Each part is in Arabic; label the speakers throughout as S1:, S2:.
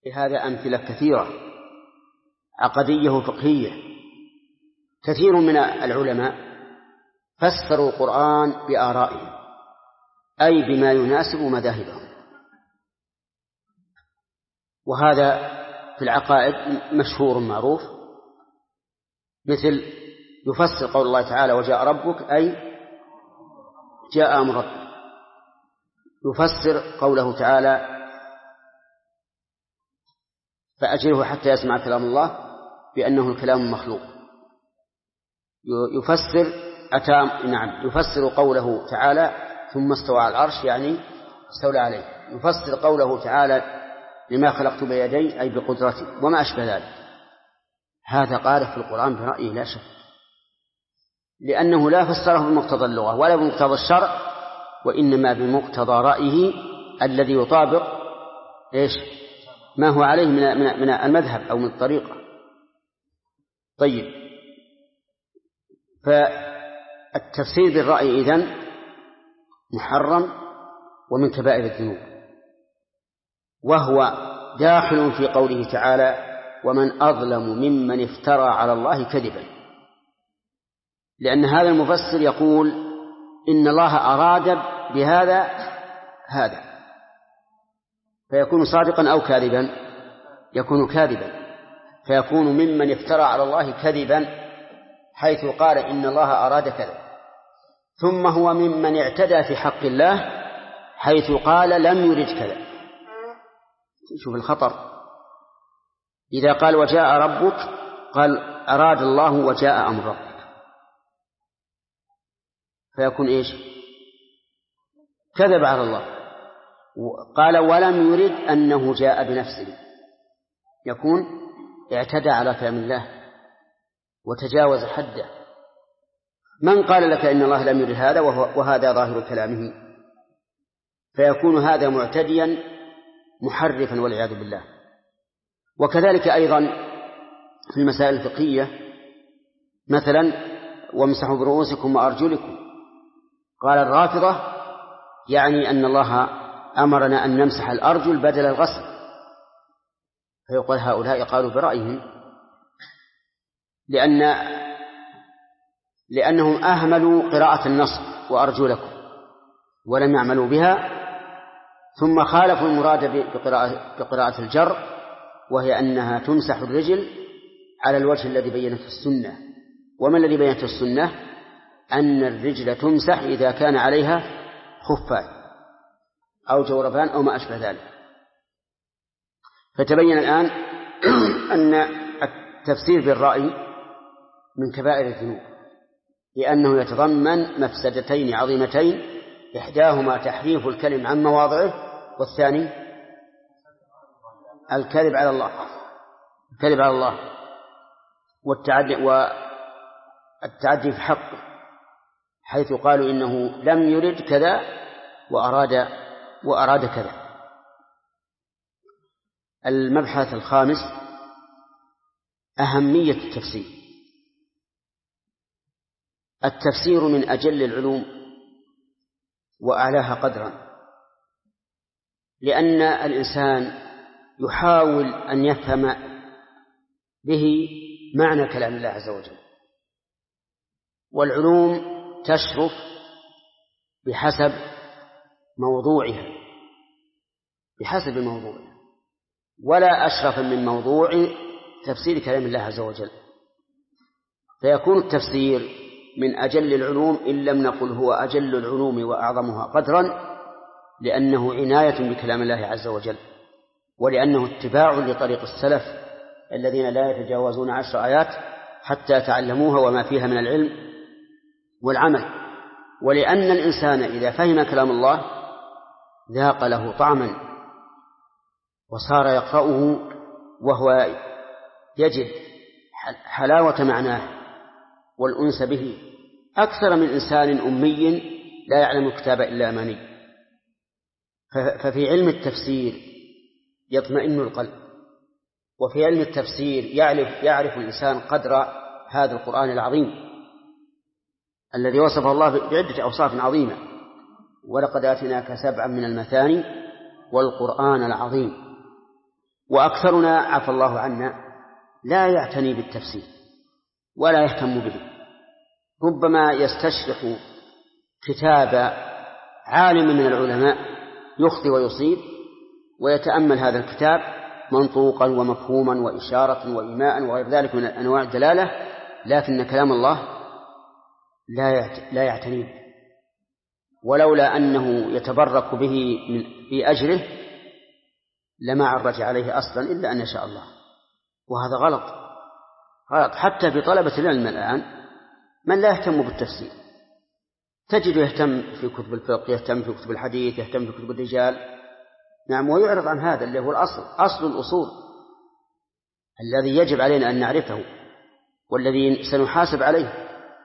S1: لهذا أمثلة كثيرة عقدية وفقهية. كثير من العلماء فسروا القرآن بآرائهم، أي بما يناسب مذاهبهم، وهذا في العقائد مشهور معروف، مثل يفسر قول الله تعالى وجاء ربك أي جاء أمر ربك، يفسر قوله تعالى فأجره حتى يسمع كلام الله بأنه الكلام مخلوق، يفسر قوله تعالى ثم استوى على العرش يعني استولى عليه، يفسر قوله تعالى لما خلقت بيدي أي بقدرتي وما أشبه ذلك. هذا قال في القرآن برأيه لا شك، لأنه لا فسره بمقتضى اللغة ولا بمقتضى الشرع، وإنما بمقتضى رأيه الذي يطابق ما هو عليه من المذهب أو من الطريقة. طيب، فالتفسير بالرأي إذن محرم ومن كبائر الذنوب، وهو داخل في قوله تعالى ومن أظلم ممن افترى على الله كذبا، لأن هذا المفسر يقول إن الله أراد بهذا هذا، فيكون صادقا أو كاذبا، يكون كاذبا، فيكون ممن افترى على الله كذبا حيث قال إن الله أراد كذا، ثم هو ممن اعتدى في حق الله حيث قال لم يرد كذا. شوف الخطر، إذا قال وجاء ربك قال أراد الله وجاء أمر ربك، فيكون كذب على الله. قال ولم يرد أنه جاء بنفسه، يكون اعتدى على كلام الله وتجاوز حده. من قال لك إن الله لم يرد هذا وهذا ظاهر كلامه؟ فيكون هذا معتديا محرفا والعياذ بالله. وكذلك أيضا في المسائل الفقهية، مثلا وامسحوا برؤوسكم وأرجلكم، قال الرافضة يعني أن الله أمرنا أن نمسح الأرجل بدل الغسل، فيقول هؤلاء قالوا برأيهم لأنهم أهملوا قراءة النص وأرجلكم ولم يعملوا بها، ثم خالفوا المراد بقراءة الجر، وهي أنها تمسح الرجل على الوجه الذي بينته السنة. وما الذي بينته السنة؟ أن الرجل تمسح إذا كان عليها خفان أو جوربان أو ما أشبه ذلك. فتبين الآن أن التفسير بالرأي من كبائر الذنوب، لأنه يتضمن مفسدتين عظيمتين، إحداهما تحريف الكلم عن مواضعه، والثاني الكذب على الله والتعدي في حقه، حيث قالوا إنه لم يرد كذا وأراد كذا. المبحث الخامس أهمية التفسير. التفسير من أجل العلوم وأعلاها قدرا، لأن الإنسان يحاول أن يفهم به معنى كلام الله عز وجل، والعلوم تشرف بحسب موضوعها، ولا أشرف من موضوع تفسير كلام الله عز وجل. فيكون التفسير من أجل العلوم إن لم نقل هو أجل العلوم وأعظمها قدرا، لأنه عناية بكلام الله عز وجل، ولأنه اتباع لطريق السلف الذين لا يتجاوزون 10 آيات حتى تعلموها وما فيها من العلم والعمل. ولأن الإنسان إذا فهم كلام الله ذاق له طعما وصار يقرأه وهو يجد حلاوة معناه والأنس به أكثر من إنسان أمي لا يعلم الكتاب إلا أماني. ففي علم التفسير يطمئن القلب، وفي علم التفسير يعرف الإنسان قدر هذا القرآن العظيم الذي وصفه الله بعدة أوصاف عظيمة: ولقد آتيناك 7 من المثاني والقرآن العظيم. وأكثرنا عفى الله عنا لا يعتني بالتفسير ولا يهتم به، ربما يستشرح كتاب عالم من العلماء يخطئ ويصيب ويتأمل هذا الكتاب منطوقا ومفهوما وإشارة وإيماء وغير ذلك من أنواع الدلالة، لكن كلام الله لا يعتني به، ولولا أنه يتبرك به في أجره لما عرج عليه أصلا إلا أن يشاء الله. وهذا غلط حتى في طلبة العلم الآن من لا يهتم بالتفسير تجد يهتم في كتب الفقه، يهتم في كتب الحديث، يهتم في كتب الرجال، نعم، ويعرض عن هذا اللي هو أصل الأصول الذي يجب علينا أن نعرفه والذي سنحاسب عليه.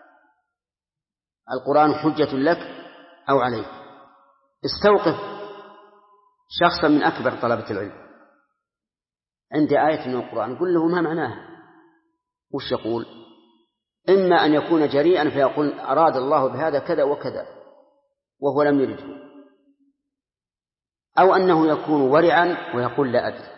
S1: القرآن حجة لك أو عليك. استوقف شخصا من أكبر طلبة العلم عند آية من القرآن قل له ما معناها، وش يقول؟ إما أن يكون جريئا فيقول أراد الله بهذا كذا وكذا وهو لم يرده، أو أنه يكون ورعا ويقول لا أدري.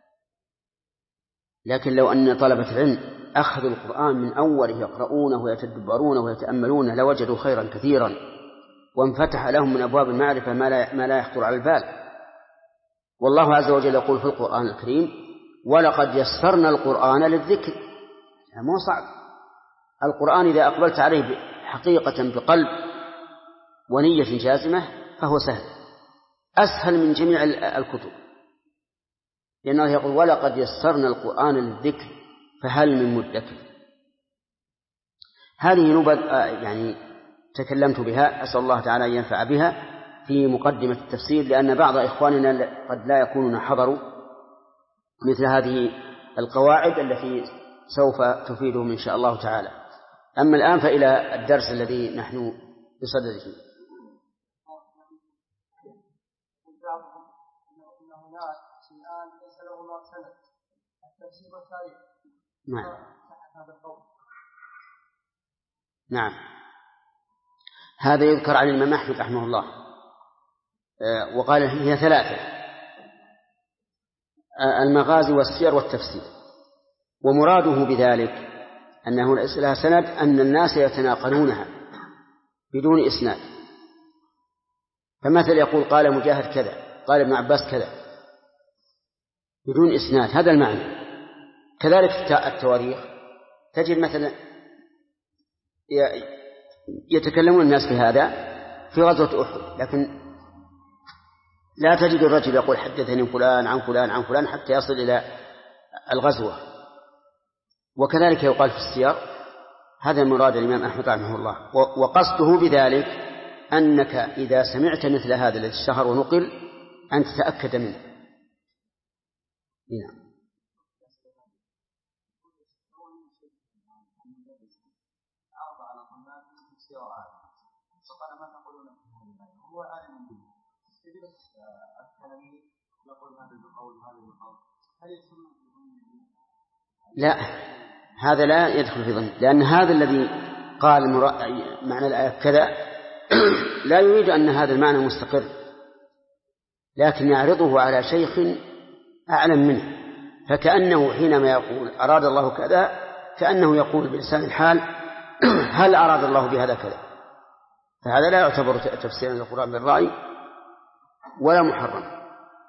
S1: لكن لو أن طلبة العلم أخذوا القرآن من أوله يقرؤونه ويتدبرونه ويتأملونه لوجدوا خيرا كثيرا وانفتح لهم من أبواب المعرفة ما لا يخطر على البال. والله عز وجل يقول في القرآن الكريم ولقد يسرنا القرآن للذكر. مو صعب القرآن إذا أقبلت عليه حقيقة بقلب ونية جازمة فهو سهل، أسهل من جميع الكتب، لأنه يقول ولقد يسرنا القرآن للذكر فهل من مدكر. هذه نبذ يعني تكلمت بها، أسأل الله تعالى أن ينفع بها في مقدمة التفسير، لأن بعض إخواننا قد لا يكونون حضروا مثل هذه القواعد التي سوف تفيدهم إن شاء الله تعالى. أما الآن فإلى الدرس الذي نحن بصدده. نعم هذا يذكر عن الإمام أحمد رحمه الله، وقال هي ثلاثة: المغازي والسير والتفسير. ومراده بذلك أنه ليس لها سند، أن الناس يتناقلونها بدون إسناد. فمثل يقول قال مجاهد كذا، قال ابن عباس كذا، بدون إسناد، هذا المعنى. كذلك التواريخ تجد مثلا يتكلمون الناس في هذا في غزوة أحد، لكن لا تجد الرجل يقول حدثني فلان عن فلان عن فلان حتى يصل إلى الغزوة. وكذلك يقال في السير، هذا مراد الإمام أحمد رحمه الله. وقصده بذلك أنك إذا سمعت مثل هذا الذي اشتهر ونقل أن تتأكد منه. نعم. لا، هذا لا يدخل في ظن، لأن هذا الذي قال معنى الآية كذا لا يريد أن هذا المعنى مستقر، لكن يعرضه على شيخ أعلم منه، فكأنه حينما يقول أراد الله كذا كأنه يقول بلسان الحال هل أراد الله بهذا كذا. فهذا لا يعتبر تفسيرا للقرآن بالرأي ولا محرم.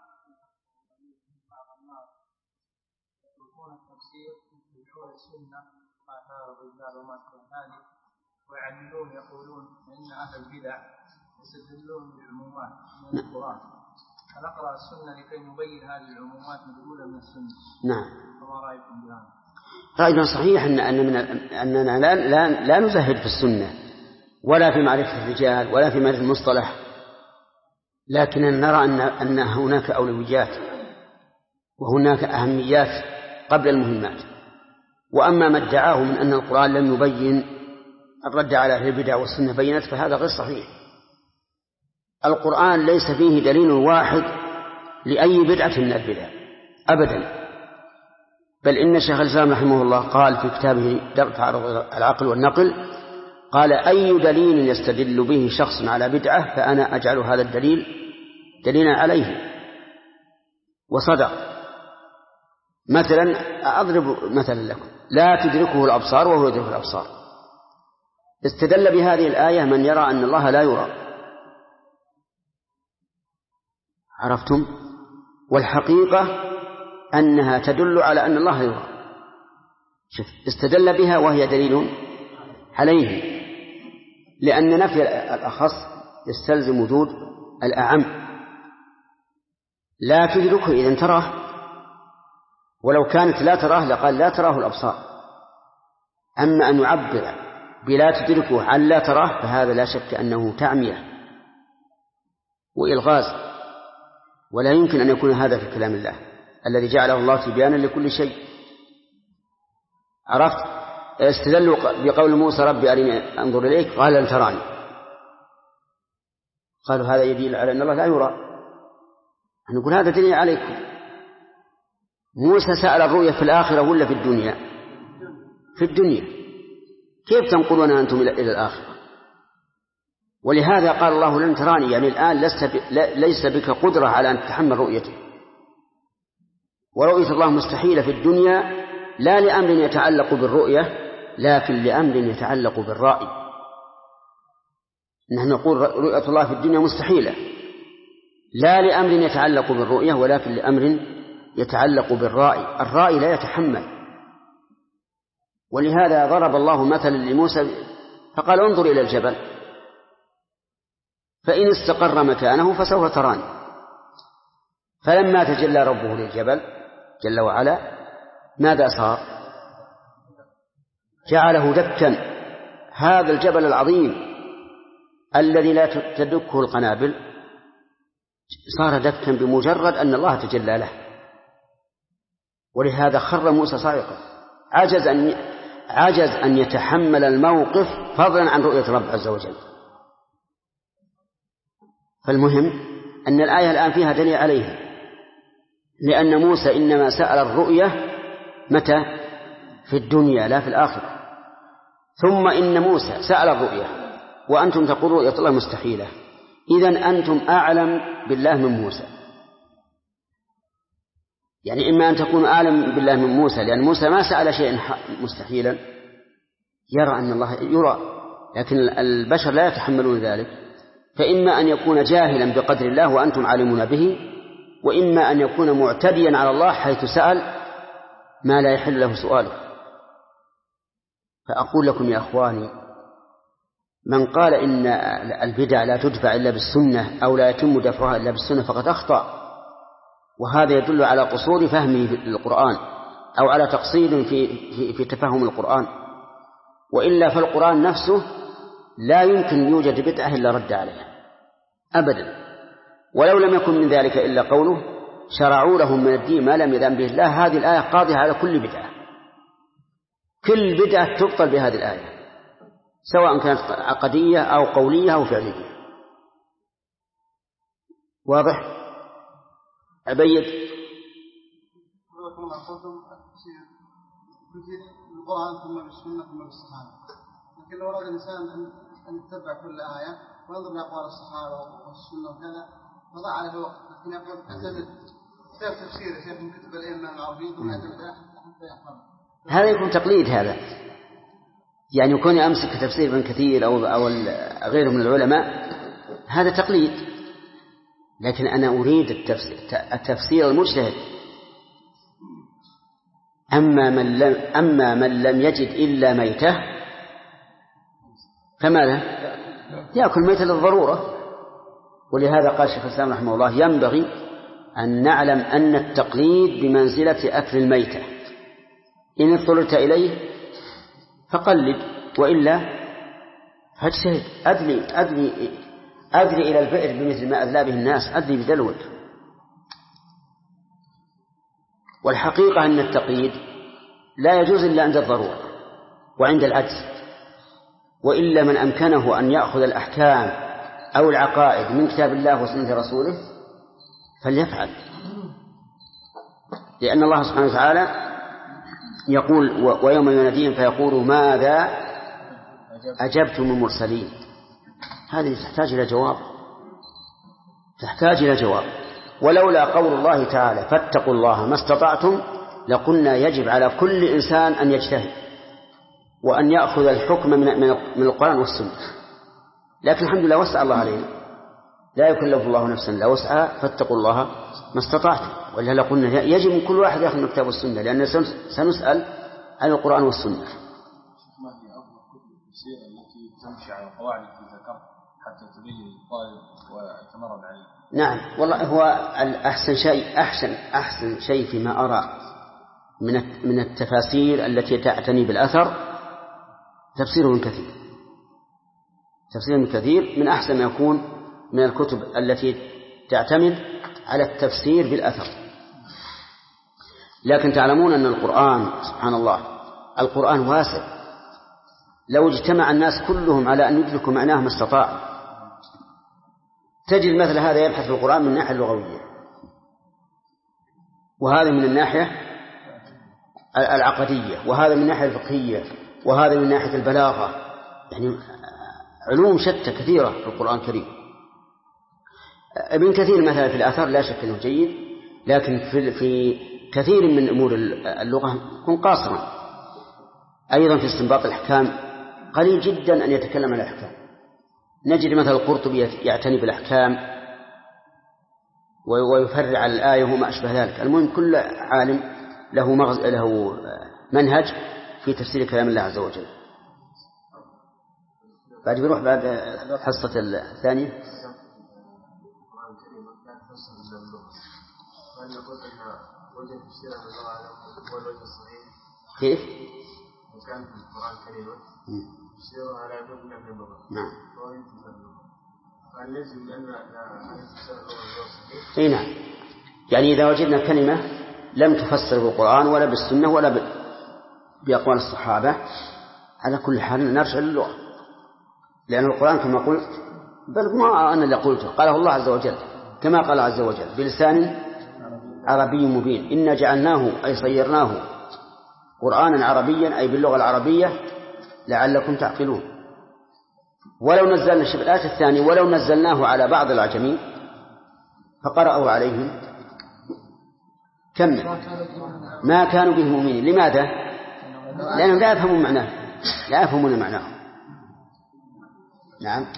S2: ويعللون يقولون إن أهل البدع يستدلون بالعمومات من القرآن، فنقرأ السنة لكي نبين هذه العمومات مدلولة من السنة.
S1: نعم.
S2: فما رأيكم بهذا؟
S1: رأينا صحيح أننا لا نزهد في السنة ولا في معرفة الرجال ولا في معرفة المصطلح، لكن نرى أن هناك أولويات وهناك أهميات قبل المهمات. وأما ما ادعاه من أن القرآن لم يبين الرد على أهل البدع والسنة بينت، فهذا غير صحيح. القرآن ليس فيه دليل واحد لأي بدعة من البدع أبدا، بل إن شيخ الإسلام رحمه الله قال في كتابه درء تعارض العقل والنقل، قال أي دليل يستدل به شخص على بدعة فأنا أجعل هذا الدليل دليلا عليه. وصدق، مثلا أضرب مثلا لكم: لا تدركه الأبصار وهو يدرك الأبصار. استدل بهذه الآية من يرى أن الله لا يرى. عرفتم؟ والحقيقة أنها تدل على أن الله يرى. شوف، استدل بها وهي دليل عليه، لأن نفي الأخص يستلزم وجود الأعم. لا تدركه إذن تراه، ولو كانت لا تراه لقال لا تراه الأبصار. أما أن يعبر بلا تدركه عن لا تراه فهذا لا شك أنه تعمية وإلغاز، ولا يمكن أن يكون هذا في كلام الله الذي جعله الله تبيانا لكل شيء. عرفت؟ استدلوا بقول موسى: ربي أرني أنظر إليك، قال لن تراني. قالوا هذا يدل على أن الله لا يرى. نقول هذا دليل عليكم. موسى سأل الرؤيا في الآخرة ولا في الدنيا؟ في الدنيا. كيف تنقلون أنتم إلى الآخرة؟ ولهذا قال الله لن تراني، يعني الآن ليس بك قدرة على أن تتحمل رؤيته. ورؤية الله مستحيلة في الدنيا، لا لأمر يتعلق بالرؤية لكن لأمر يتعلق بالرأي. نحن نقول رؤية الله في الدنيا مستحيلة لا لأمر يتعلق بالرؤية ولكن لأمر يتعلق بالرأي. الرأي لا يتحمل. ولهذا ضرب الله مثلا لموسى فقال: انظر إلى الجبل فإن استقر مكانه فسوف تراني. فلما تجلى ربه للجبل جل وعلا ماذا صار؟ جعله دكا. هذا الجبل العظيم الذي لا تدكه القنابل صار دكا بمجرد أن الله تجلى له. ولهذا خر موسى صاعقا، عجز أن يتحمل الموقف فضلا عن رؤية رب عز وجل. فالمهم أن الآية الآن فيها دليل عليها، لأن موسى إنما سأل الرؤية متى؟ في الدنيا لا في الآخرة. ثم إن موسى سأل الرؤية وأنتم تقولون رؤية الله مستحيلة، إذن أنتم أعلم بالله من موسى. يعني إما أن تكونوا أعلم بالله من موسى لأن موسى ما سأل شيئا مستحيلا، يرى أن الله يرى لكن البشر لا يتحملون ذلك. فإما أن يكون جاهلا بقدر الله وأنتم عالمون به، وإما أن يكون معتديا على الله حيث سأل ما لا يحل له سؤاله. فأقول لكم يا أخواني، من قال إن البدع لا تدفع إلا بالسنة أو لا يتم دفعها إلا بالسنة فقد أخطأ، وهذا يدل على قصور فهمه للقرآن أو على تقصير في تفهم القرآن. وإلا فالقرآن نفسه لا يمكن يوجد بدعة إلا رد عليها أبدا. ولو لم يكن من ذلك إلا قوله شرعوا لهم من الدين ما لم يأذن به الله. هذه الآية قاضية على كل بدعة. كل بدعة تبطل بهذه الآية سواء كانت عقدية أو قولية أو فعلية. واضح؟ أبيد
S3: القرآن ثم بالسنة ثم بالصحابة، لكن لو أراد الإنسان أن يتبع كل آية وينظر لأقوال الصحابة والسنة وكذا فضع عليه وقت، لكن يقول أعتمد كتاب تفسير يا شيخ من كتب الأئمة العربيين ثم أعتمد حتى يحفظ.
S1: هذا يكون تقليد. هذا يعني يكون أمسك تفسير ابن كثير أو غيره من العلماء، هذا تقليد. لكن أنا أريد التفسير المجتهد. أما من لم يجد إلا ميتة فماذا؟ يأكل ميتة للضرورة. ولهذا قال الشيخ الإسلام رحمه الله ينبغي أن نعلم أن التقليد بمنزلة أكل الميتة. إن اضطررت إليه فقلد وإلا فاجتهد. أدري إلى البئر بمثل ما أذلى به الناس، أدري بدلوك. والحقيقة أن التقييد لا يجوز إلا عند الضرورة وعند العجز، وإلا من أمكنه أن يأخذ الأحكام أو العقائد من كتاب الله وسنة رسوله فليفعل. لأن الله سبحانه وتعالى يقول ويوم يناديهم فيقولوا ماذا أجبتم المرسلين. هذه تحتاج إلى جواب. ولولا قول الله تعالى فاتقوا الله ما استطعتم لقلنا يجب على كل إنسان أن يجتهد وأن يأخذ الحكم من القرآن والسنة، لكن الحمد لله وسع الله علينا، لا يكلف الله نفسا إلا وسعها، فاتقوا الله ما استطعتم. ولهذا قلنا يجب من كل واحد يأخذ من الكتاب والسنة، لأن سنسأل عن القرآن والسنة.
S4: ما هي أفضل كتب التفسير التي تمشي على القواعد التي ذكرت حتى تبين للطالب ويتمرن عليه؟
S1: نعم والله هو أحسن شيء فيما أرى من التفاسير التي تعتني بالأثر تفسير ابن كثير. تفسير ابن كثير من أحسن ما يكون من الكتب التي تعتمد على التفسير بالأثر. لكن تعلمون أن القرآن سبحان الله القرآن واسع، لو اجتمع الناس كلهم على أن يدركوا معناه ما استطاعوا. تجد مثل هذا يبحث في القرآن من الناحية اللغوية، وهذا من الناحية العقدية، وهذا من الناحية الفقهية، وهذا من ناحية البلاغة، يعني علوم شتى كثيرة في القرآن الكريم. ابن كثير مثلا في الآثار لا شك أنه جيد، لكن في كثير من أمور اللغة يكون قاصرا. أيضا في استنباط الأحكام قليل جدا أن يتكلم عن الأحكام. نجد مثلا القرطبي يعتني بالأحكام ويفرع على الآية وما أشبه ذلك. المهم كل عالم له منهج في تفسير كلام الله عز وجل. بعد بنروح بعد الحصة الثانية. كيف؟
S4: وكان في القرآن كلمة تفسيرها على يكون من اللغة.
S1: نعم.
S4: فهل لازم أن تفسير اللغة صحيح؟
S1: أي نعم. يعني إذا وجدنا كلمة لم تفسر بالقرآن ولا بالسنة ولا بأقوال الصحابة، على كل حال نرجع للغة، لأن القرآن كما قلت بل ما أنا اللي قلته قاله الله عز وجل كما قال عز وجل بلسان عربي مبين إنا جعلناه أي صيرناه قرآنا عربيا أي باللغة العربية لعلكم تعقلون. ولو نزلنا شبه الآية الثانية ولو نزلناه على بعض الأعجمين فقرأوا عليهم كم ما كانوا به مؤمنين. لماذا؟ لأنهم لا يفهمون معناه، لا يفهمون معناه. نعم.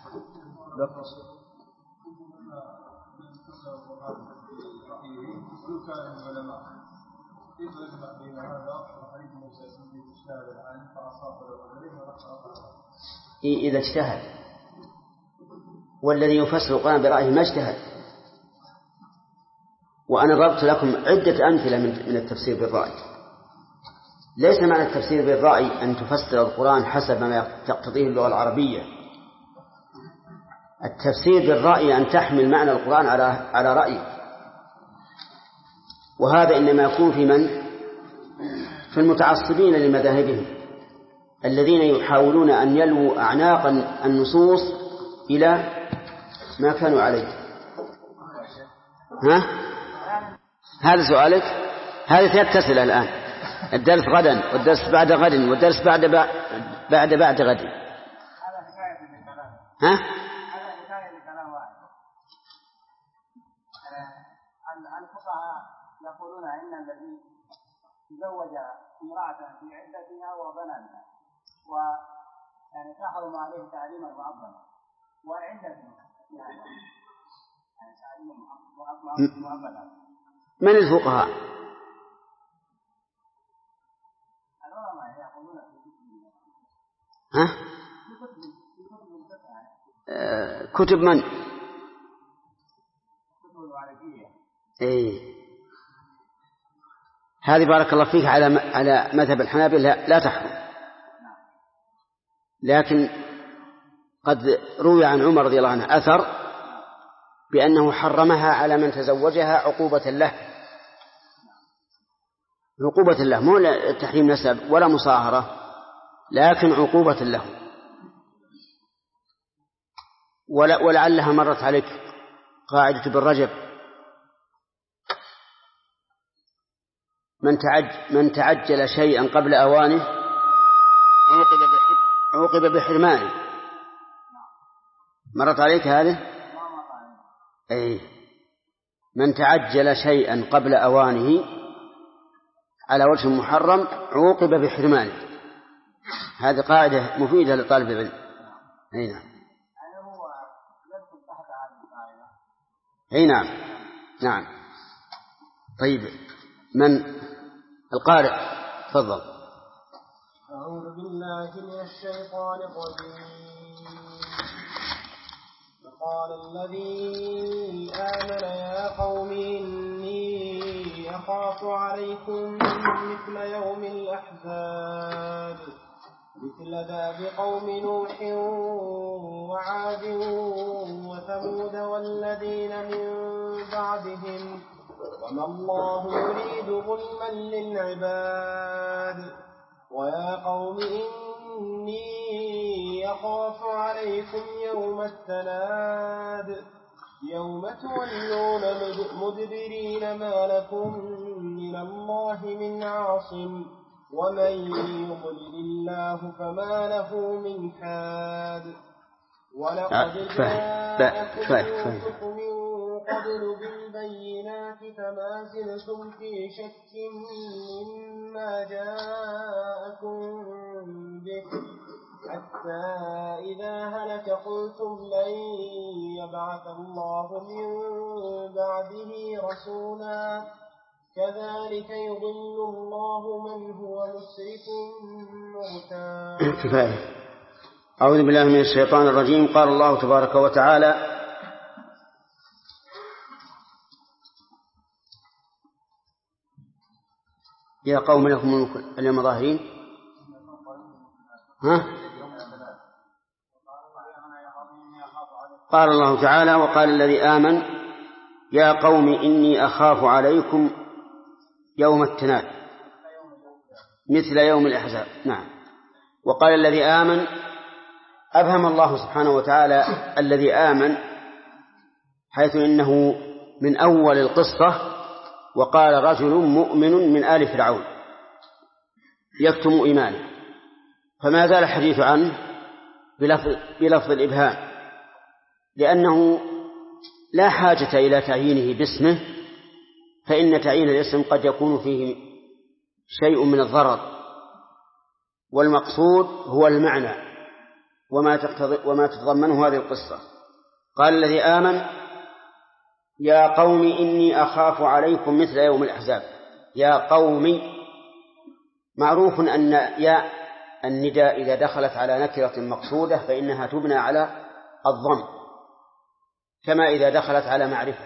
S1: إذا اجتهد، والذي يفسر القرآن برأيه ما اجتهد. وأنا ضربت لكم عدة أمثلة من التفسير بالرأي. ليس معنى التفسير بالرأي أن تفسر القرآن حسب ما تقتضيه اللغة العربية. التفسير بالرأي أن تحمل معنى القرآن على رأيك، وهذا إنما يكون في المتعصبين لمذاهبهم الذين يحاولون أن يلووا أعناق النصوص إلى ما كانوا عليه. هذا سؤالك؟ هذه 3 أسئلة الآن، الدرس غدا والدرس بعد غد والدرس بعد غد.
S5: الفقهاء يقولون إن الذي تزوج امرأة في عدتها وبناتها ويعني تحرم عليه تعليما معظما وعدته يعني تعليما معظما.
S1: من الفقهاء؟
S5: العلماء يقولون
S1: كتب من؟
S5: كتب الوالدية.
S1: إيه. هذه بارك الله فيك على مذهب الحنابلة لا تحرم، لكن قد روي عن عمر رضي الله عنه أثر بأنه حرمها على من تزوجها عقوبة له، عقوبة له، مو تحريم نسب ولا مصاهرة، لكن عقوبة له. ولعلها مرت عليك قاعدة بالرجب: من تعجل شيئا قبل أوانه عوقب بحرمانه. مرت عليك هذه؟ أي من تعجل شيئا قبل أوانه على وجه محرم عوقب بحرمانه. هذه قاعدة مفيدة لطالب العلم. أي نعم. أي نعم. نعم. طيب، من القارئ؟ تفضل.
S6: أعوذ بالله من الشيطان الرجيم. قال الذي آمن يا قوم إني أخاف عليكم مثل يوم الأحزاب مثل داب قوم نوح وعاد وثمود والذين من بعدهم وما الله يريد ظلما للعباد ويا قوم إني أخاف عليكم يوم التناد يوم تولون مدبرين ما لكم من الله من عاصم ومن يضلل الله فما له من حاد ولقد جاءكم يوسف من قبل بالبينات فما زلتم في شك مما جاءكم به حتى إذا هلك قلتم لن يبعث الله من بعده رسولا كذلك يضل الله من هو مسرف مرتاب.
S1: كفاية. أعوذ بالله من الشيطان الرجيم. قال الله تبارك وتعالى: يا قوم لكم الملك اليوم ظاهرين. قال الله تعالى: وقال الذي آمن يا قوم إني أخاف عليكم يوم التناد مثل يوم الأحزاب. نعم. وقال الذي آمن، أبهم الله سبحانه وتعالى الذي آمن، حيث إنه من أول القصة وقال رجل مؤمن من آل فرعون يكتم إيمانه، فما زال الحديث عنه بلفظ الإبهام، لأنه لا حاجة إلى تعيينه باسمه، فإن تعيين الاسم قد يكون فيه شيء من الضرر، والمقصود هو المعنى وما تتضمنه هذه القصة. قال الذي آمن يا قوم إني أخاف عليكم مثل يوم الأحزاب. يا قوم، معروف أن يا النداء إذا دخلت على نكرة مقصودة فإنها تبنى على الضم، كما إذا دخلت على معرفة،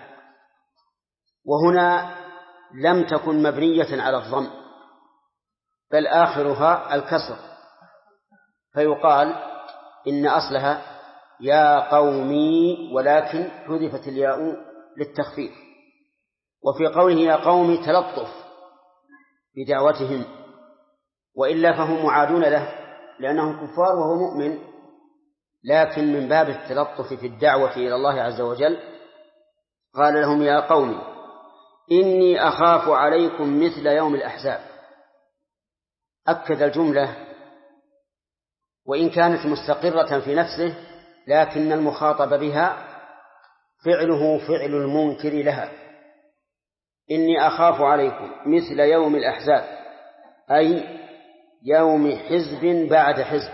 S1: وهنا لم تكن مبنية على الضم بل آخرها الكسر، فيقال إن أصلها يا قومي، ولكن حذفت الياء للتخفيف. وفي قوله يا قوم تلطف بدعوتهم، وإلا فهم معادون له لأنهم كفار وهو مؤمن، لكن من باب التلطف في الدعوة إلى الله عز وجل قال لهم يا قوم إني أخاف عليكم مثل يوم الأحزاب. أكد الجملة وإن كانت مستقرة في نفسه، لكن المخاطب بها فعله فعل المنكر لها. إني أخاف عليكم مثل يوم الأحزاب، أي يوم حزب بعد حزب،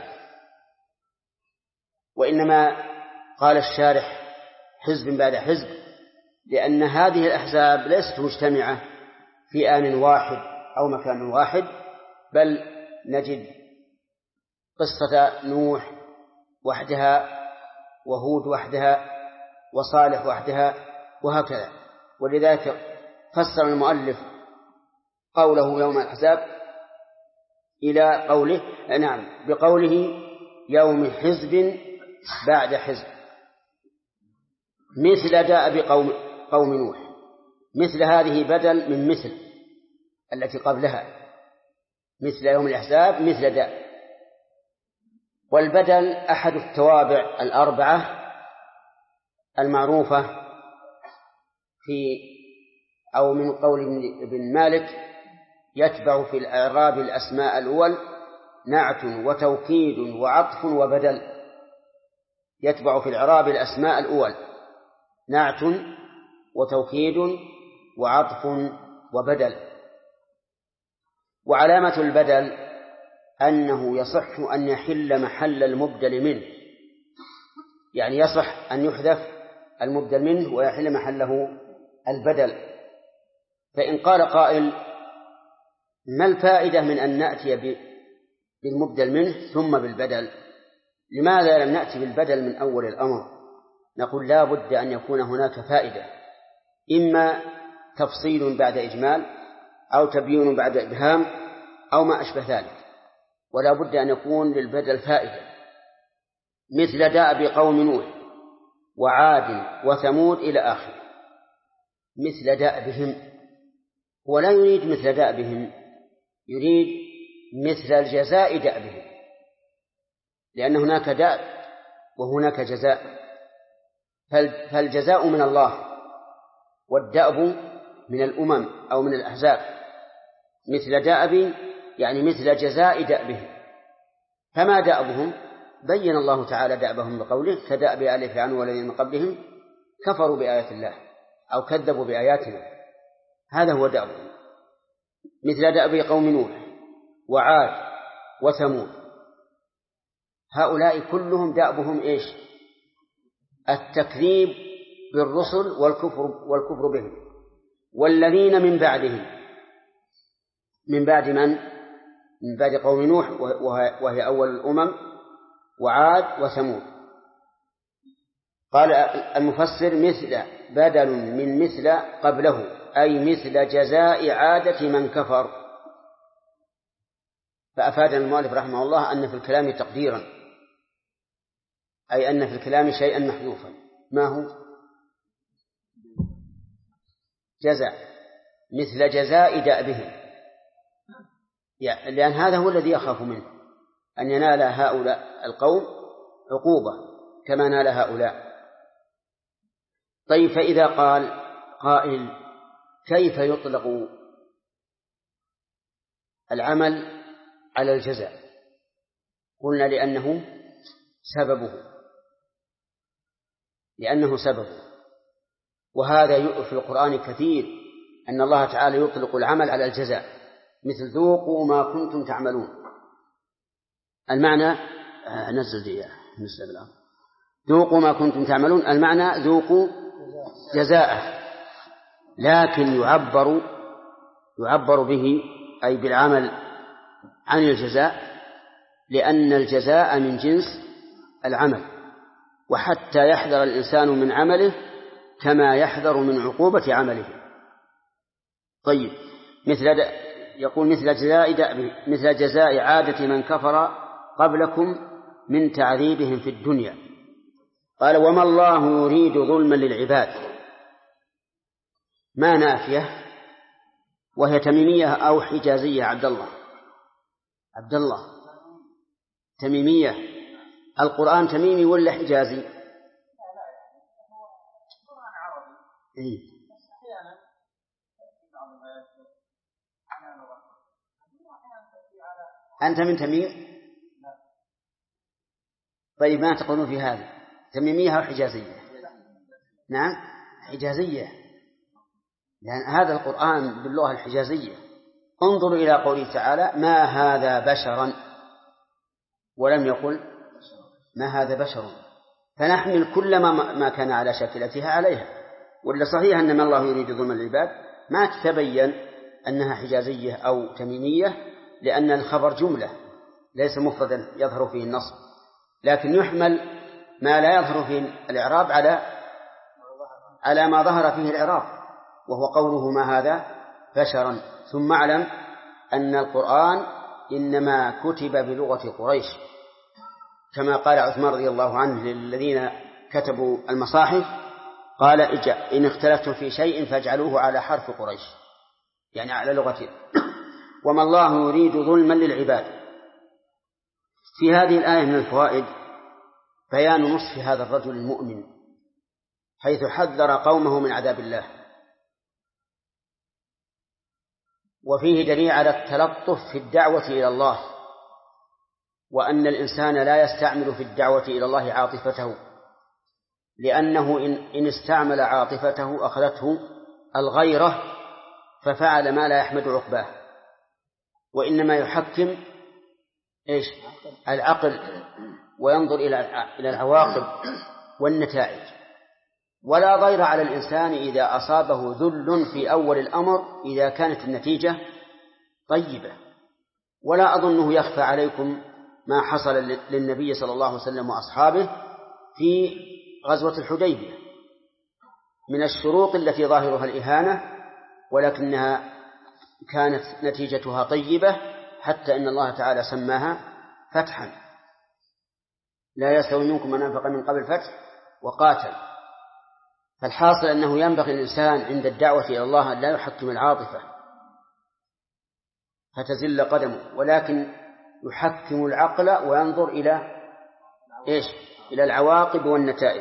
S1: وإنما قال الشارح حزب بعد حزب لأن هذه الأحزاب ليست مجتمعة في آن واحد أو مكان واحد، بل نجد قصة نوح وحدها، وهود وحدها، وصالح وحدها، وهكذا. ولذلك فسر المؤلف قوله يوم الأحزاب إلى قوله بقوله يوم حزب بعد حزب، مثل داء قوم نوح. مثل هذه بدل من مثل التي قبلها، مثل يوم الأحزاب مثل داء. والبدل أحد التوابع الأربعة المعروفة في أو من قول ابن مالك يتبع في الإعراب الأسماء الأول نعت وتوكيد وعطف وبدل. يتبع في الإعراب الأسماء الأول نعت وتوكيد وعطف وبدل. وعلامة البدل أنه يصح أن يحل محل المبدل منه، يعني يصح أن يحذف المبدل منه ويحل محله البدل. فإن قال قائل: ما الفائدة من أن نأتي بالمبدل منه ثم بالبدل؟ لماذا لم نأتي بالبدل من أول الأمر؟ نقول: لا بد أن يكون هناك فائدة، إما تفصيل بعد إجمال أو تبيين بعد إبهام أو ما أشبه ذلك، ولا بد أن يكون للبدل فائدة، مثل دأب قوم نوح وعاد وثمود إلى آخر. مثل دأبهم، ولا يريد مثل دأبهم، يريد مثل الجزاء دأبهم، لأن هناك دأب وهناك جزاء، فالجزاء من الله والدأب من الأمم أو من الأحزاب. مثل دأب يعني مثل جزاء دأبهم. فما دأبهم؟ بين الله تعالى دأبهم بقوله: كدأب آل فرعون والذين من قبلهم كفروا بآيات الله أو كذبوا بآياتنا. هذا هو دأبهم. مثل دأب قوم نوح وعاد وثمود، هؤلاء كلهم دأبهم إيش؟ التكذيب بالرسل والكفر بهم. والذين من بعدهم، من بعد من؟ من بعد قوم نوح وهي أول الأمم، وعاد وثمود. قال المفسر: مثل بدل من مثل قبله، أي مثل جزاء عادة من كفر. فأفاد المؤلف رحمه الله أن في الكلام تقديرا، أي أن في الكلام شيئا محذوفا. ما هو؟ جزاء، مثل جزاء دأبهم، لأن هذا هو الذي يخاف منه، أن ينال هؤلاء القوم عقوبة كما نال هؤلاء. طيب، فإذا قال قائل: كيف يطلق العمل على الجزاء؟ قلنا: لأنه سببه. وهذا في القرآن كثير، أن الله تعالى يطلق العمل على الجزاء، مثل: ذوقوا ما كنتم تعملون. المعنى نزل بالأرض. ذوقوا ما كنتم تعملون، المعنى ذوقوا جزاءه، لكن يعبر به أي بالعمل عن الجزاء، لأن الجزاء من جنس العمل، وحتى يحذر الإنسان من عمله كما يحذر من عقوبة عمله. طيب، يقول: مثل جزاء عادة من كفر قبلكم من تعذيبهم في الدنيا. قال: وما الله يريد ظلما للعباد. ما نافية، وهي تميمية أو حجازية؟ عبد الله تميمية. القرآن تميمي ولا حجازي؟ أنت من تميم؟ طيب، ما تقولون في هذا؟ تميمية أو حجازية؟ نعم، حجازية، لأن هذا القرآن باللغة الحجازية. انظروا إلى قوله تعالى: ما هذا بشرا، ولم يقل ما هذا بشر. فنحمل كل ما كان على شاكلتها عليها. ولا صحيح أن ما الله يريد ظلم العباد ما تتبين أنها حجازية أو تميمية، لأن الخبر جملة ليس مفردا يظهر فيه النصب، لكن يحمل ما لا يظهر فيه الإعراب على ما ظهر فيه الإعراب، وهو قوله: ما هذا بشرا. ثم اعلم أن القرآن إنما كتب بلغة قريش، كما قال عثمان رضي الله عنه للذين كتبوا المصاحف: قال: إن اختلفتم في شيء فاجعلوه على حرف قريش، يعني على لغته. وما الله يريد ظلما للعباد. في هذه الآية من الفوائد بيان نصف هذا الرجل المؤمن، حيث حذر قومه من عذاب الله، وفيه دليل على التلطف في الدعوة إلى الله، وأن الإنسان لا يستعمل في الدعوة إلى الله عاطفته، لأنه إن استعمل عاطفته أخذته الغيرة ففعل ما لا يحمد عقباه. وإنما يحكم إيش؟ العقل، وينظر إلى العواقب والنتائج. ولا ضير على الإنسان إذا أصابه ذل في أول الأمر إذا كانت النتيجة طيبة. ولا أظنه يخفى عليكم ما حصل للنبي صلى الله عليه وسلم وأصحابه في غزوة الحديبية من الشروط التي ظاهرها الإهانة، ولكنها كانت نتيجتها طيبة، حتى إن الله تعالى سماها فتحا. لا يستوي منكم من أنفق من قبل الفتح وقاتل. فالحاصل أنه ينبغي الإنسان عند الدعوة إلى الله أن لا يحكم العاطفة فتزل قدمه، ولكن يحكم العقل وينظر إلى إيش؟ إلى العواقب والنتائج.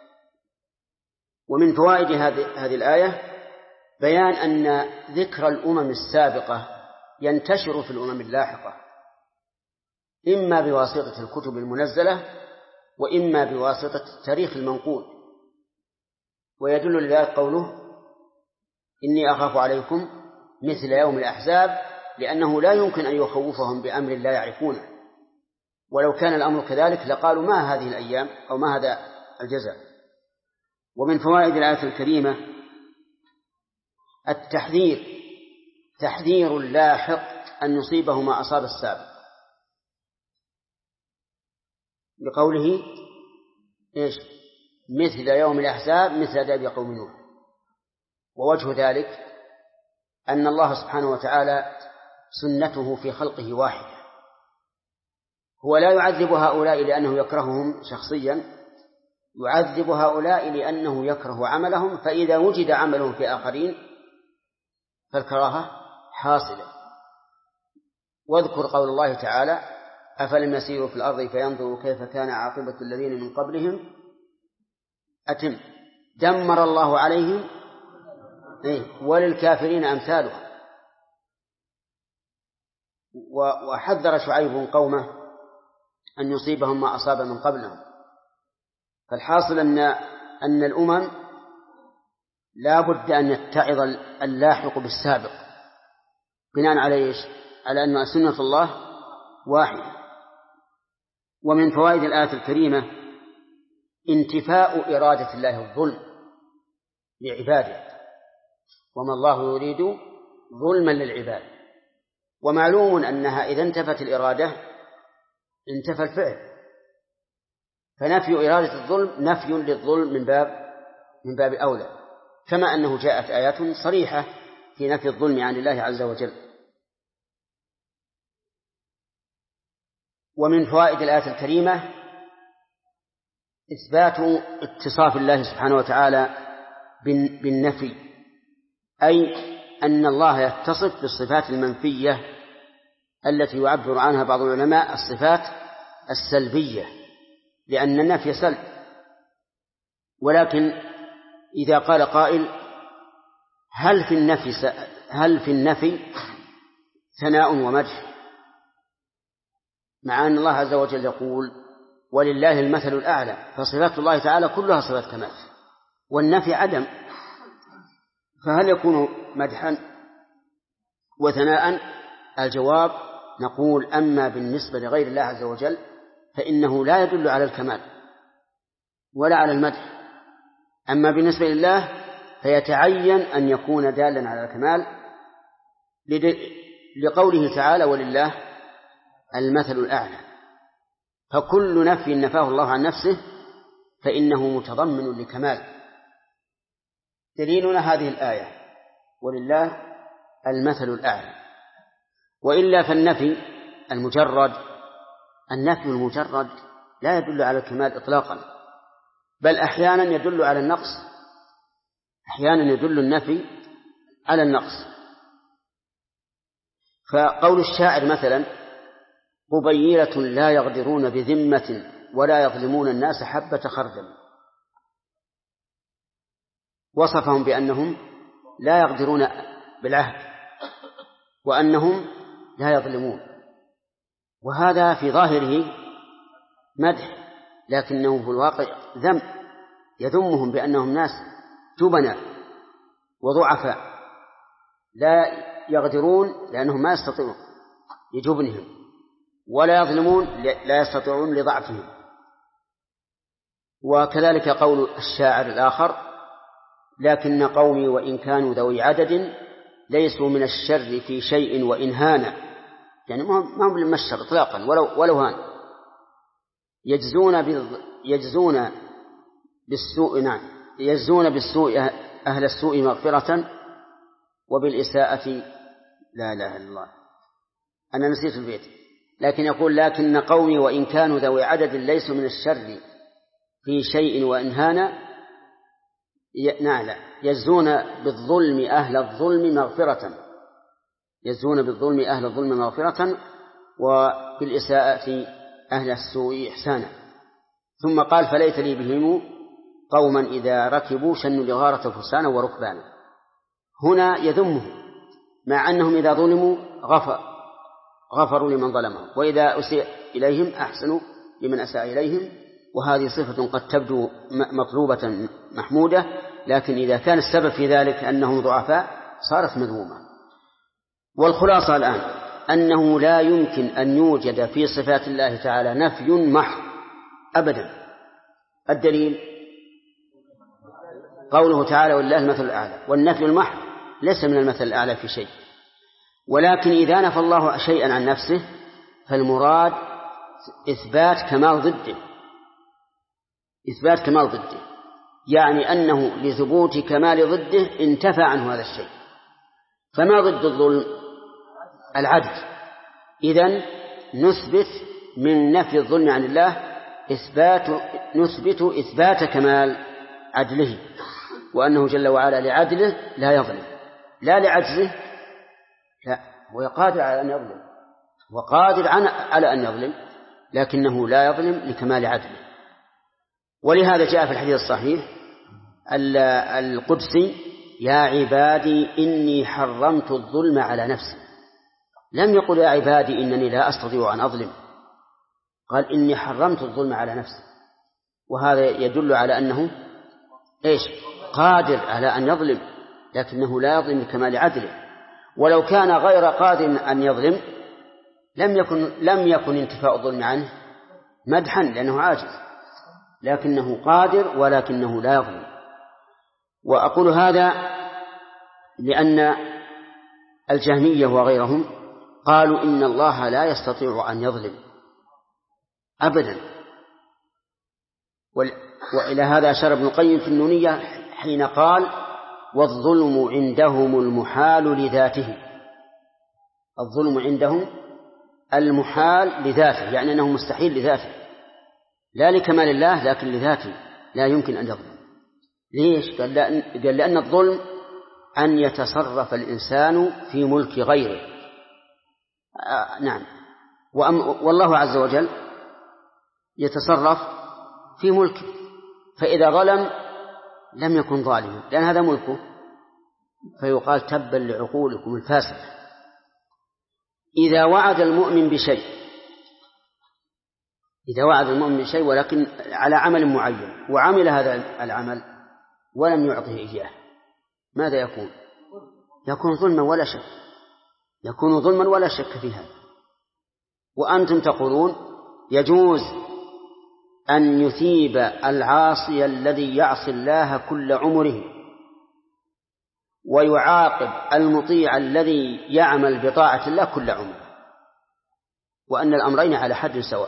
S1: ومن فوائد هذه الآية بيان أن ذكر الأمم السابقة ينتشر في الأمم اللاحقة، إما بواسطة الكتب المنزلة وإما بواسطة التاريخ المنقول. ويدل لذلك قوله إني أخاف عليكم مثل يوم الأحزاب، لأنه لا يمكن أن يخوفهم بأمر لا يعرفونه، ولو كان الأمر كذلك لقالوا ما هذه الأيام أو ما هذا الجزاء. ومن فوائد الآية الكريمة تحذير اللاحق أن يصيبه ما أصاب السابق، بقوله إيش؟ مثل يوم الأحزاب مثل داب قوم نوح. ووجه ذلك أن الله سبحانه وتعالى سنته في خلقه واحدة، هو لا يعذب هؤلاء لأنه يكرههم شخصيا، يعذب هؤلاء لأنه يكره عملهم، فإذا وجد عملهم في آخرين فالكراهة حاصلة. واذكر قول الله تعالى أفلم يسيروا في الأرض فينظروا كيف كان عاقبة الذين من قبلهم دمر الله عليهم وللكافرين أمثالها. وحذر شعيب قومه أن يصيبهم ما أصاب من قبلهم. فالحاصل أن الأمم لا بد أن يتعظ اللاحق بالسابق بناء على أن سنة الله واحدة. ومن فوائد الآية الكريمة انتفاء إرادة الله الظلم لعباده، وما الله يريد ظلما للعباد. ومعلوم أنها إذا انتفت الإرادة انتفى الفعل، فنفي إرادة الظلم نفي للظلم من باب أولى، كما أنه جاءت آيات صريحة في نفي الظلم عن الله عز وجل. ومن فوائد الآية الكريمة إثبات اتصاف الله سبحانه وتعالى بالنفي، أي أن الله يتصف بالصفات المنفية التي يعبر عنها بعض العلماء الصفات السلبية، لأن النفي سلب. ولكن إذا قال قائل هل في النفي ثناء ومدح، مع أن الله عز وجل يقول ولله المثل الأعلى، فصفات الله تعالى كلها صفات كمال، والنفي عدم، فهل يكون مدحا وثناء؟ الجواب نقول أما بالنسبة لغير الله عز وجل فإنه لا يدل على الكمال ولا على المدح. أما بالنسبة لله فيتعين أن يكون دالا على الكمال، لقوله تعالى ولله المثل الأعلى. فكل نفي نفاه الله عن نفسه فإنه متضمن لكمال. دليلنا هذه الآية ولله المثل الأعلى. وإلا فالنفي المجرد لا يدل على الكمال إطلاقا، بل أحيانا يدل على النقص، أحيانا يدل النفي على النقص. فقول الشاعر مثلا قبيلة لا يغدرون بذمة ولا يظلمون الناس حبة خردل، وصفهم بأنهم لا يغدرون بالعهد وأنهم لا يظلمون، وهذا في ظاهره مدح، لكنه في الواقع ذم، يذمهم بأنهم ناس جبناء وضعفاء لا يغدرون لأنهم ما يستطيعون. لجبنهم، ولا يظلمون لا يستطيعون لضعفهم. وكذلك قول الشاعر الآخر: لكن قومي وإن كانوا ذوي عدد ليسوا من الشر في شيء وإن هانا، يعني ما هم من الشر إطلاقا ولو هان. يجزون بالسوء أهل السوء مغفرة وبالإساءة لا إله إلا الله. أنا نسيت البيت، لكن يقول: لكن قومي وإن كانوا ذوي عدد ليسوا من الشر في شيء وإن هانا يجزون بالظلم أهل الظلم مغفرة وبالإساءة أهل السوء إحسانا. ثم قال: فليت لي بهم قوما إذا ركبوا شنوا الإغارة فرسانا وركبانا. هنا يذمهم، مع أنهم إذا ظلموا غفروا لمن ظلمهم، وإذا أسيء إليهم أحسنوا لمن أساء إليهم. وهذه صفة قد تبدو مطلوبة محمودة، لكن إذا كان السبب في ذلك أنهم ضعفاء صارت مذمومة. والخلاصة الآن أنه لا يمكن أن يوجد في صفات الله تعالى نفي محض أبدا. الدليل قوله تعالى: ولله المثل الأعلى. والنفي المحض ليس من المثل الأعلى في شيء، ولكن إذا نفى الله شيئا عن نفسه فالمراد إثبات كمال ضده، يعني أنه لثبوت كمال ضده انتفى عنه هذا الشيء. فما ضد الظلم؟ العدل. إذن نثبت من نفي الظلم عن الله نثبت إثبات كمال عدله، وأنه جل وعلا لعدله لا يظلم، لا لعجزه، لا، هو قادر على أن يظلم وقادر على أن يظلم، لكنه لا يظلم لكمال عدله. ولهذا جاء في الحديث الصحيح القدسي: يا عبادي إني حرمت الظلم على نفسي. لم يقل: يا عبادي إنني لا أستطيع أن أظلم، قال: إني حرمت الظلم على نفسي. وهذا يدل على أنه قادر على أن يظلم، لكنه لا يظلم لكمال عدله. ولو كان غير قادر أن يظلم لم يكن انتفاء الظلم عنه مدحا، لأنه عاجز، لكنه قادر ولكنه لا يظلم. وأقول هذا لأن الجهمية وغيرهم قالوا إن الله لا يستطيع أن يظلم أبدا. وإلى هذا أشار ابن القيم في النونية حين قال: والظلم عندهم المحال لذاته. الظلم عندهم المحال لذاته، يعني أنه مستحيل لذاته، لا لكمال الله لكن لذاته لا يمكن أن يظلم. ليش؟ قال لأن الظلم أن يتصرف الإنسان في ملك غيره. نعم. والله عز وجل يتصرف في ملكه، فإذا ظلم لم يكن ظالما لأن هذا ملكه، فيقال: تبا لعقولكم الفاسدة. إذا وعد المؤمن بشيء ولكن على عمل معين وعمل هذا العمل ولم يعطه إياه، ماذا يكون؟ يكون ظلما ولا شك في هذا. وأنتم تقولون يجوز أن يثيب العاصي الذي يعصي الله كل عمره ويعاقب المطيع الذي يعمل بطاعة الله كل عمره، وأن الأمرين على حد سواء،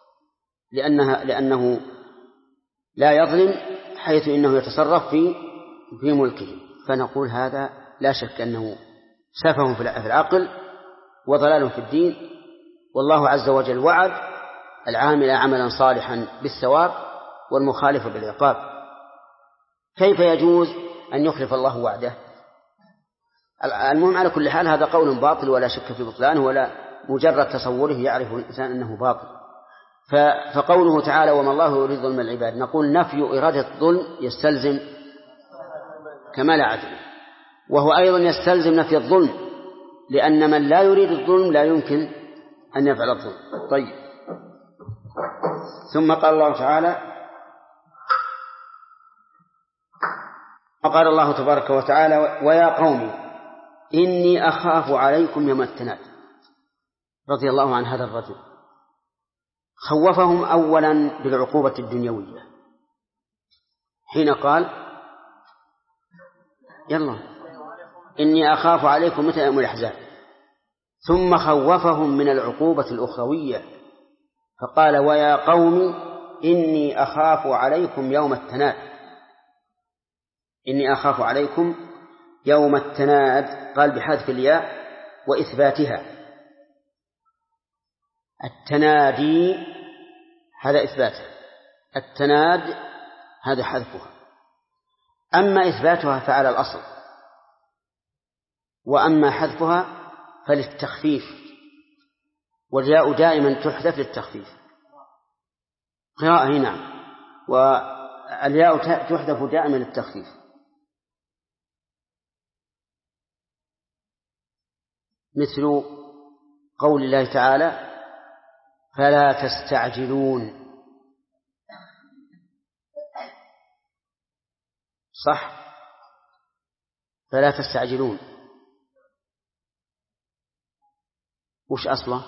S1: لأنه لا يظلم حيث إنه يتصرف في ملكه. فنقول هذا لا شك أنه سفه في العقل وضلال في الدين. والله عز وجل وعد العامل عملا صالحا بالثواب والمخالف بالعقاب، كيف يجوز أن يخلف الله وعده؟ المهم على كل حال هذا قول باطل ولا شك في بطلانه، ولا مجرد تصوره يعرف الإنسان أنه باطل. فقوله تعالى: وما الله يريد ظلم العباد، نقول نفي إرادة الظلم يستلزم كمال عدله، وهو أيضا يستلزم نفي الظلم، لأن من لا يريد الظلم لا يمكن أن يفعل الظلم. طيب. ثم قال الله تعالى: وقال الله تبارك وتعالى: ويا قوم إني أخاف عليكم يوم التناد. رضي الله عن هذا الرجل خوفهم أولا بالعقوبة الدنيوية حين قال يلا إني أخاف عليكم مثل يوم الأحزاب، ثم خوفهم من العقوبة الأخروية فقال ويا قوم إني أخاف عليكم يوم التناد. إني أخاف عليكم يوم التناد قال بحذف الياء وإثباتها. التنادي هذا إثباتها، التناد هذا حذفها. أما إثباتها فعلى الأصل، وأما حذفها فللتخفيف، والياء دائما تحذف للتخفيف. قراءة نعم، والياء تحذف دائما للتخفيف. مثل قول الله تعالى فلا تستعجلون، صح؟ فلا تستعجلون وش أصله؟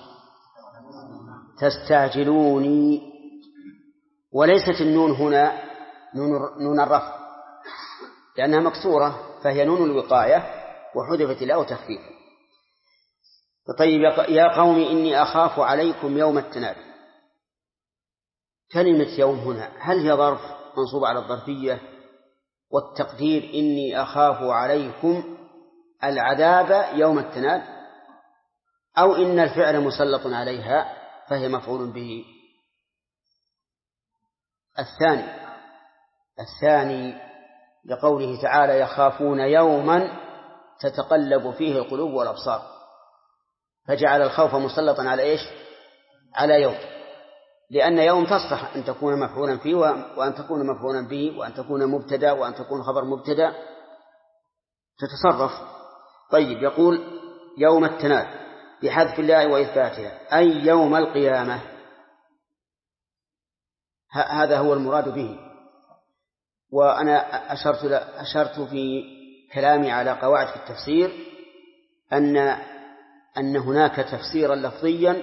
S1: تستعجلوني، وليست النون هنا نون الرفع لأنها مكسورة، فهي نون الوقاية وحذفت الياء تخفيفا. طيب يا قوم إني أخاف عليكم يوم التناد. كلمة يوم هنا هل هي ظرف منصوب على الظرفية؟ والتقدير إني أخاف عليكم العذاب يوم التناد، أو إن الفعل مسلط عليها فهي مفعول به؟ الثاني لقوله تعالى يخافون يوما تتقلب فيه القلوب والأبصار، فجعل الخوف مسلطا على إيش؟ على يوم، لأن يوم تصلح أن تكون مفعولا فيه وأن تكون مفعولا به وأن تكون مبتدأ وأن تكون خبر مبتدأ، تتصرف. طيب يقول يوم التناد بحذف الله وإثباتها أي يوم القيامة، هذا هو المراد به. وأنا أشرت في كلامي على قواعد في التفسير أن هناك تفسيرا لفظيا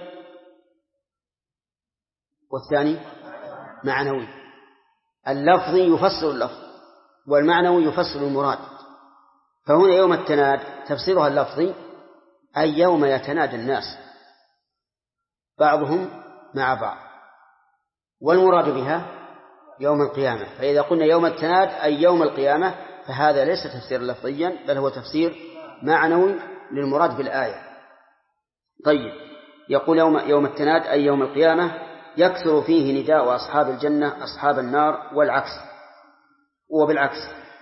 S1: والثاني معنوي. اللفظي يفسر اللفظ والمعنوي يفسر المراد. فهنا يوم التناد تفسيرها اللفظي أي يوم يتنادى الناس بعضهم مع بعض، والمراد بها يوم القيامة. فإذا قلنا يوم التناد أي يوم القيامة فهذا ليس تفسير لفظيا بل هو تفسير معنوي للمراد بالآية. طيب يقول يوم التناد أي يوم القيامة يكثر فيه نداء أصحاب الجنة أصحاب النار وبالعكس،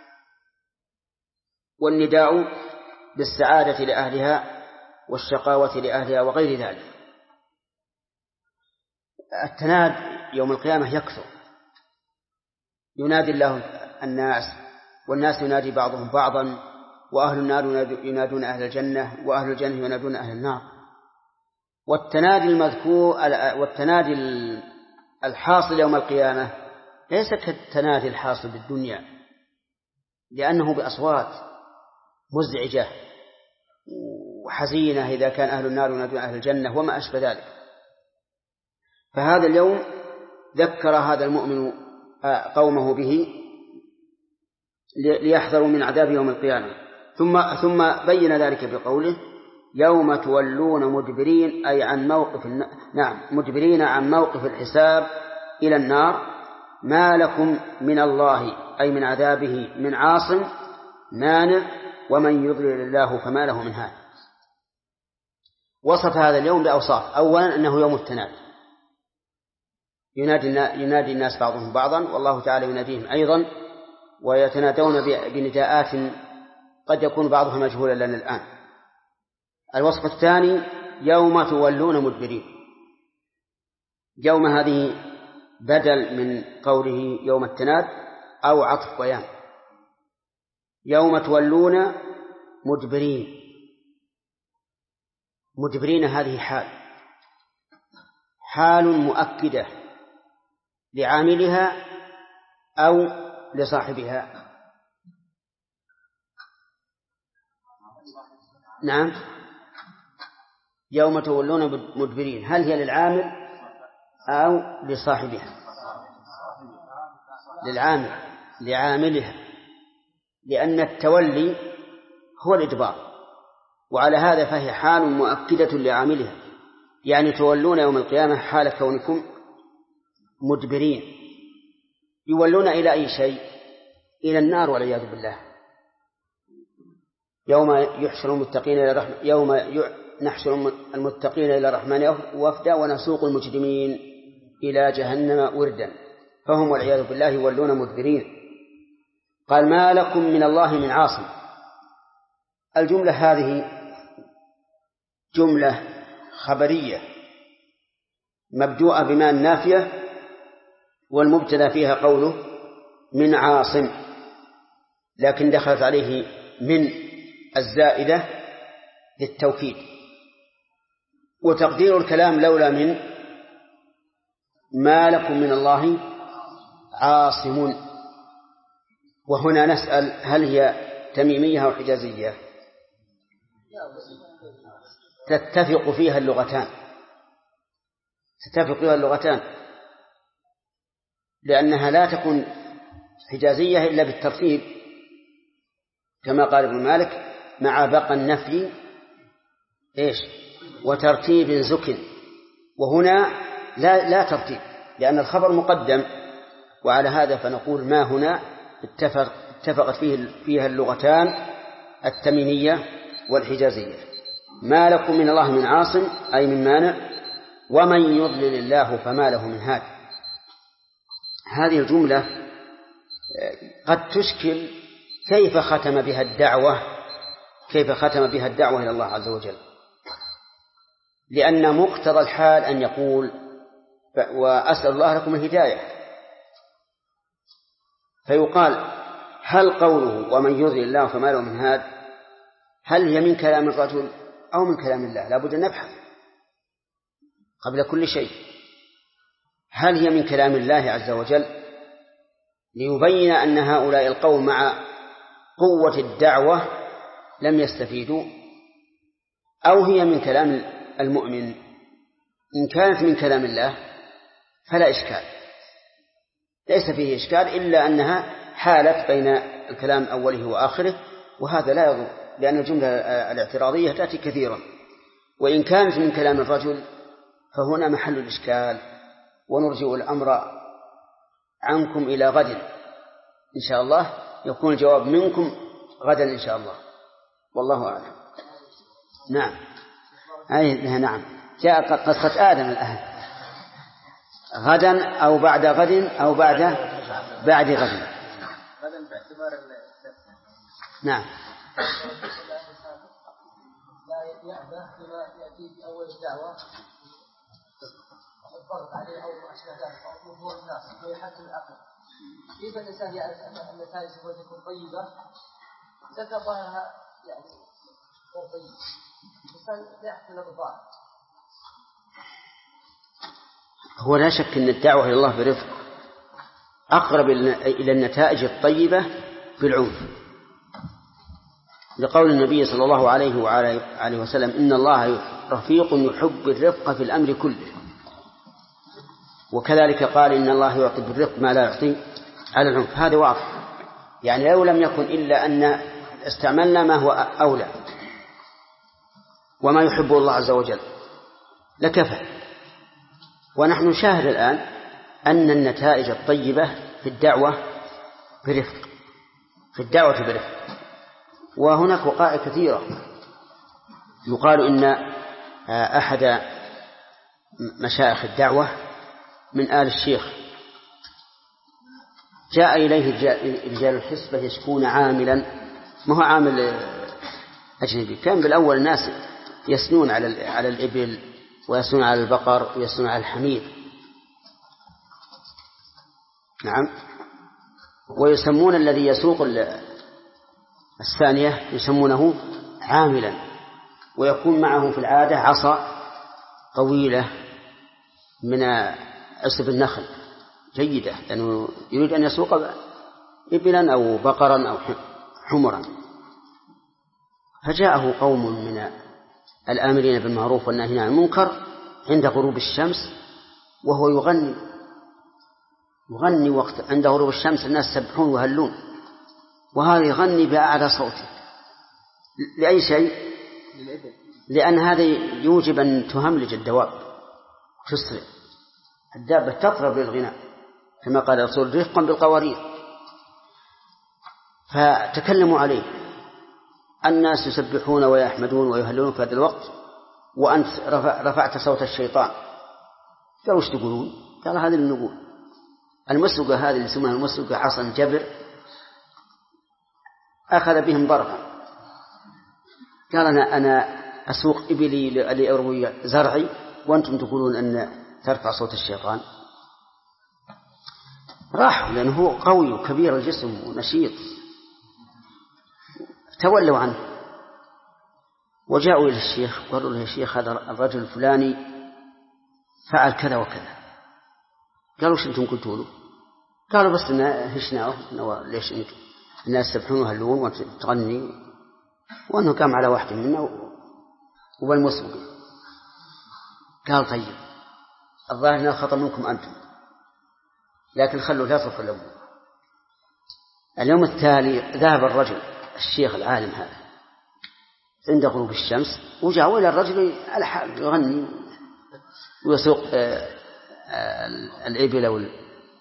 S1: والنداء بالسعادة لأهلها والشقاوة لأهلها وغير ذلك. التناد يوم القيامة يكثر، ينادي الله الناس والناس ينادي بعضهم بعضا، وأهل النار ينادون أهل الجنة وأهل الجنة ينادون أهل النار. والتنادي المذكور والتنادي الحاصل يوم القيامة ليس كالتنادي الحاصل بالدنيا، لأنه بأصوات مزعجة وحزينة إذا كان أهل النار ينادون أهل الجنة وما أشبه ذلك. فهذا اليوم ذكر هذا المؤمن قومه به ليحذروا من عذاب يوم القيامة. ثم بين ذلك بقوله يوم تولون مدبرين أي عن مدبرين عن موقف الحساب إلى النار ما لكم من الله أي من عذابه من عاصم مانع ومن يضلل الله فما له من هاد. وصف هذا اليوم بأوصاف. أولا أنه يوم التناد، ينادي الناس بعضهم بعضا والله تعالى يناديهم أيضا، ويتنادون بنداءات قد يكون بعضها مجهولا لنا الآن. الوصف الثاني يوم تولون مدبرين. يوم هذه بدل من قوله يوم التناد أو عطف بيان. يوم تولون مدبرين هذه حال مؤكدة لعاملها أو لصاحبها. نعم يوم تولون مدبرين، هل هي للعامل أو لصاحبها؟ لعاملها، لأن التولي هو الإدبار، وعلى هذا فهي حال مؤكدة لعاملها، يعني تولون يوم القيامة حال كونكم مدبرين. يولون إلى أي شيء؟ إلى النار والعياذ بالله. يوم نحشر المتقين إلى الرحمن وفدا ونسوق المجرمين إلى جهنم وردا، فهم والعياذ بالله يولون مدبرين. قال ما لكم من الله من عاصم. الجملة هذه جملة خبرية مبدوءة بما النافية، والمبتدأ فيها قوله من عاصم، لكن دخلت عليه من الزائدة للتوكيد. وتقدير الكلام لولا من ما لكم من الله عاصم. وهنا نسأل هل هي تميمية أو حجازية؟ تتفق فيها اللغتان، لأنها لا تكون حجازية إلا بالترتيب، كما قال ابن مالك مع بقى النفي وترتيب زك. وهنا لا ترتيب، لأن الخبر مقدم، وعلى هذا فنقول ما هنا اتفقت فيها اللغتان التميمية والحجازية. ما لكم من الله من عاصم أي من مانع، ومن يضلل الله فما له من هاد. هذه الجملة قد تشكل كيف ختم بها الدعوة إلى الله عز وجل، لأن مقتضى الحال أن يقول وأسأل الله لكم الهداية، فيقال هل قوله ومن يضلل الله فما له من هاد هل هي من كلام الرجل أو من كلام الله؟ لا بد أن نبحث قبل كل شيء. هل هي من كلام الله عز وجل ليبين أن هؤلاء القوم مع قوة الدعوة لم يستفيدوا، أو هي من كلام المؤمن؟ إن كانت من كلام الله فلا إشكال، ليس فيه إشكال، إلا أنها حالت بين الكلام أوله وآخره، وهذا لا يضر، لأن الجملة الاعتراضية تأتي كثيرا. وإن كانت من كلام الرجل فهنا محل الإشكال، ونرجع الأمر عنكم إلى غد إن شاء الله، يكون الجواب منكم غدا إن شاء الله، والله أعلم. نعم نعم، جاء قصة آدم الآن غدا أو بعد غد أو بعد غد.
S2: غدا باعتبار
S1: نعم.
S5: لا يأبه بما يأتي في أول الدعوة الضغط عليه أو ما أشبه ذلك أو ظهور الناس ويحكم العقل. كيف الإنسان يعرف أن النتائج سوف تكون طيبة إذا ظاهرها يعني غير طيب؟ الإنسان لا يحكم بالظاهر.
S1: هو لا شك أن الدعوة إلى الله برفق أقرب إلى النتائج الطيبة بالعنف، لقول النبي صلى الله عليه وسلم إن الله رفيق يحب الرفق في الأمر كله. وكذلك قال إن الله يعطي بالرفق ما لا يعطي على العنف. هذا واضح، يعني لو لم يكن إلا أن استعملنا ما هو أولى وما يحبه الله عز وجل لكفى. ونحن نشاهد الآن أن النتائج الطيبة في الدعوة برفق، وهناك وقائع كثيرة. يقال إن أحد مشايخ الدعوة من آل الشيخ جاء إليه رجال الحسبة يشكون عاملا، ما هو عامل أجنبي، كان بالأول الناس يسنون على الإبل ويسنون على البقر ويسنون على الحمير، نعم، ويسمون الذي يسوق الثانية يسمونه عاملا، ويكون معه في العادة عصا طويلة من عصب النخل جيدة، لأنه يريد أن يسوق إبلا أو بقرا أو حمرا. فجاءه قوم من الآمرين بالمعروف والناهين عن المنكر عند غروب الشمس وهو يغني وقت عند غروب الشمس الناس يسبحون ويهلون، وهذا يغني بأعلى صوته لأي شيء؟ لأن هذا يوجب أن تهملج الدواب تسرع، الدابة تطرب للغناء كما قال الرسول رفقا بالقوارير. فتكلموا عليه، الناس يسبحون ويحمدون ويهلون في هذا الوقت وأنت رفعت صوت الشيطان. قالوا ايش تقولون؟ قال هذا اللي نقول. المسرقة هذه اللي يسمونها المسرقة عصا جبر أخذ بهم ضربا، قال أنا أسوق إبلي لأروي زرعي وأنتم تقولون أن ترفع صوت الشيطان. راحوا لأنه هو قوي وكبير الجسم ونشيط، تولوا عنه وجاءوا إلى الشيخ وقالوا له يا شيخ هذا الرجل الفلاني فعل كذا وكذا. قالوا ايش انتم قلتوا له؟ قالوا بس هشناه ليش انتم الناس يسبحون ويهلون وتغني، وانه قام على واحد منا وبالمسبق. قال طيب الظاهر ان الخطأ منكم انتم، لكن خلوا لا تصفوا الأمور. اليوم التالي ذهب الرجل الشيخ العالم هذا عند غروب الشمس وجاء إلى الرجل على حال يغني ويسوق الإبل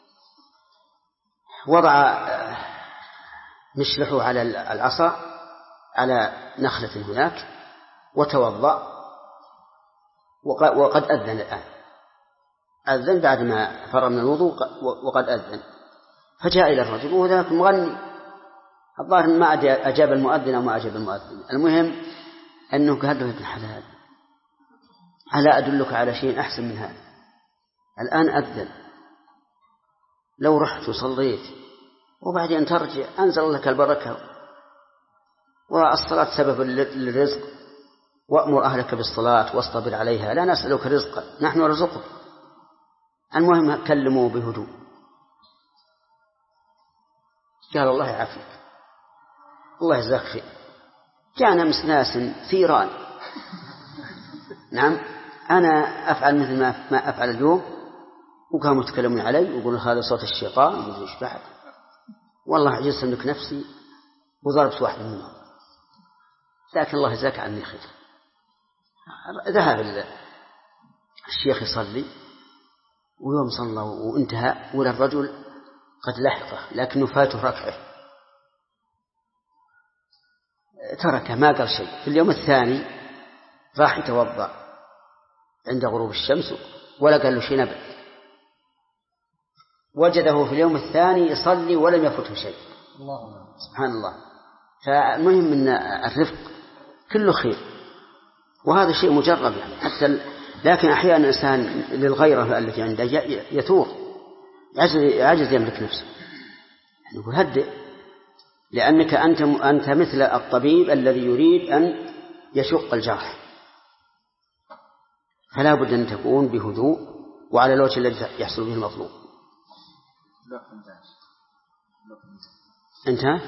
S1: وضع مشلحه على العصا على نخلة هناك وتوضأ، وقد أذن الآن، أذن بعد ما فرغ من الوضوء وقد أذن. فجاء إلى الرجل وهو ذاك مغني، الظاهر ما أجاب المؤذن أو ما أجاب المؤذن. المهم أنه قال له يا ابن حلال ألا أدلك على شيء أحسن من هذا؟ الآن أذن، لو رحت وصليت وبعدين ترجع أنزل لك البركة، والصلاة سبب للرزق، وأمر أهلك بالصلاة واصطبر عليها، لا نسألك رزقا نحن نرزقك. المهم كلموا بهدوء. قال الله يعافيك الله يجزاك خير. كان أمس ناس ثيران، نعم أنا أفعل مثل ما أفعل اليوم، وكانوا يتكلمون علي ويقولون هذا صوت الشيطان، ويقولون إيش بعد، والله عجزت أملك نفسي وضربت واحد منهم، لكن الله يجزاك عني خير. ذهب الشيخ يصلي، ويوم صلى وانتهى ولا الرجل قد لحقه لكنه فاته ركعه، تركه ما قال شيء. في اليوم الثاني راح يتوضأ عند غروب الشمس ولا قال له شيء نبت، وجده في اليوم الثاني يصلي ولم يفته شيء. سبحان الله. فالمهم أن الرفق كله خير، وهذا شيء مجرب يعني حتى، لكن أحيانا الإنسان للغيرة التي عنده يثور عجز يملك نفسه، نقول هدئ، لأنك أنت مثل الطبيب الذي يريد أن يشق الجرح، فلا بد أن تكون بهدوء وعلى الوجه الذي يحصل به المطلوب. انتهى.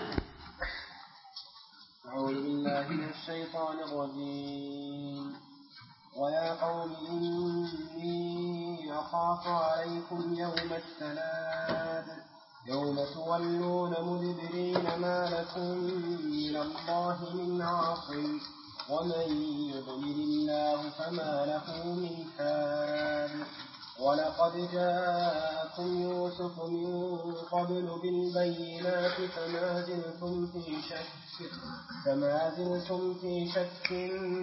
S6: أعوذ بالله من الشيطان الرجيم. ويا قوم إني أخاف عليكم يوم التناد يوم تولون مدبرين ما لكم من الله من عاصم ومن يضلل الله فما له من حال. ولقد جاءكم يوسف من قبل بالبينات فما زلتم في شك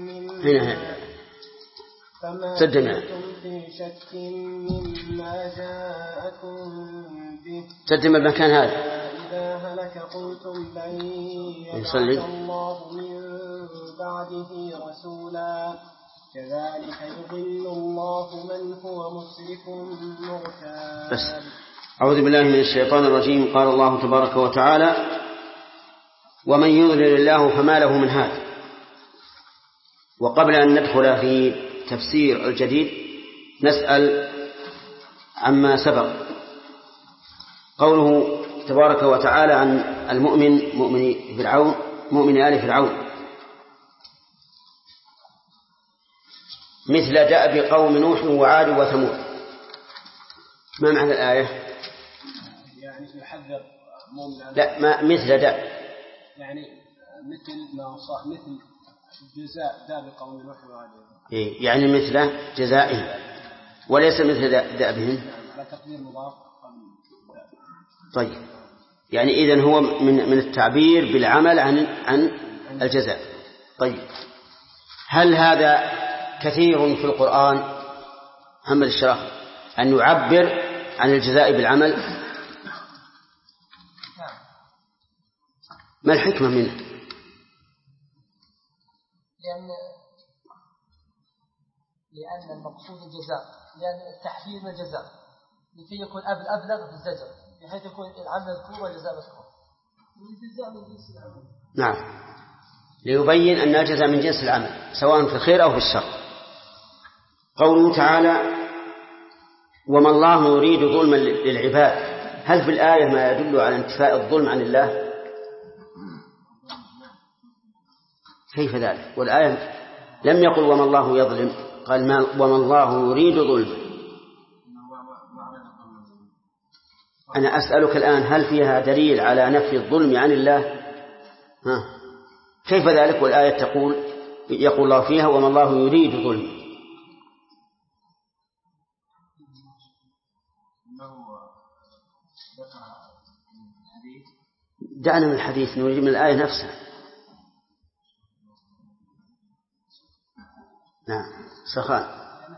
S6: مما جاءكم به.
S1: تدم المكان هذا.
S6: إذا هلك قلتم لن يبعث الله من بعده رسولا كذلك يضل الله من هو مسرف مرتاب.
S1: بس أعوذ بالله من الشيطان الرجيم. قال الله تبارك وتعالى: ومن يضلل الله فما له من هاد. وقبل أن ندخل في تفسير الجديد نسأل عما سبق. قوله تبارك وتعالى عن المؤمن مؤمن آل فرعون: مثل دأب قوم نوح وعاد وثمود. ما معنى الآية؟
S6: يعني يحذر مؤمن.
S1: لا، ما مثل دأب،
S6: يعني مثل ما صار مثل جزاء دأب قوم نوح وعاد.
S1: يعني مثل جزائهم وليس مثل دأبهم.
S6: على تقدير مضاف.
S1: طيب، يعني إذن هو من التعبير بالعمل عن الجزاء. طيب، هل هذا كثير في القرآن محمد الشراح أن يعبر عن الجزاء بالعمل؟ ما الحكمة منه؟
S5: لأن المقصود الجزاء، لأن التحفيز من الجزاء لكي يكون أبلغ في الزجر، بحيث يكون العمل مذكور والجزاء مذكور. والجزاء من جنس العمل.
S1: نعم، ليبين أن الجزاء من جنس العمل سواء في الخير أو في الشر. قوله تعالى: وما الله يريد ظلما للعباد. هل في الآية ما يدل على انتفاء الظلم عن الله؟ كيف ذلك؟ والآية لم يقل وما الله يظلم، قال وما الله يريد ظلما. أنا أسألك الآن هل فيها دليل على نفي الظلم عن الله؟ كيف ذلك والآية يقول الله فيها وما الله يريد ظلما؟ دعنا من الحديث، نريد من الآية نفسها. نعم سخان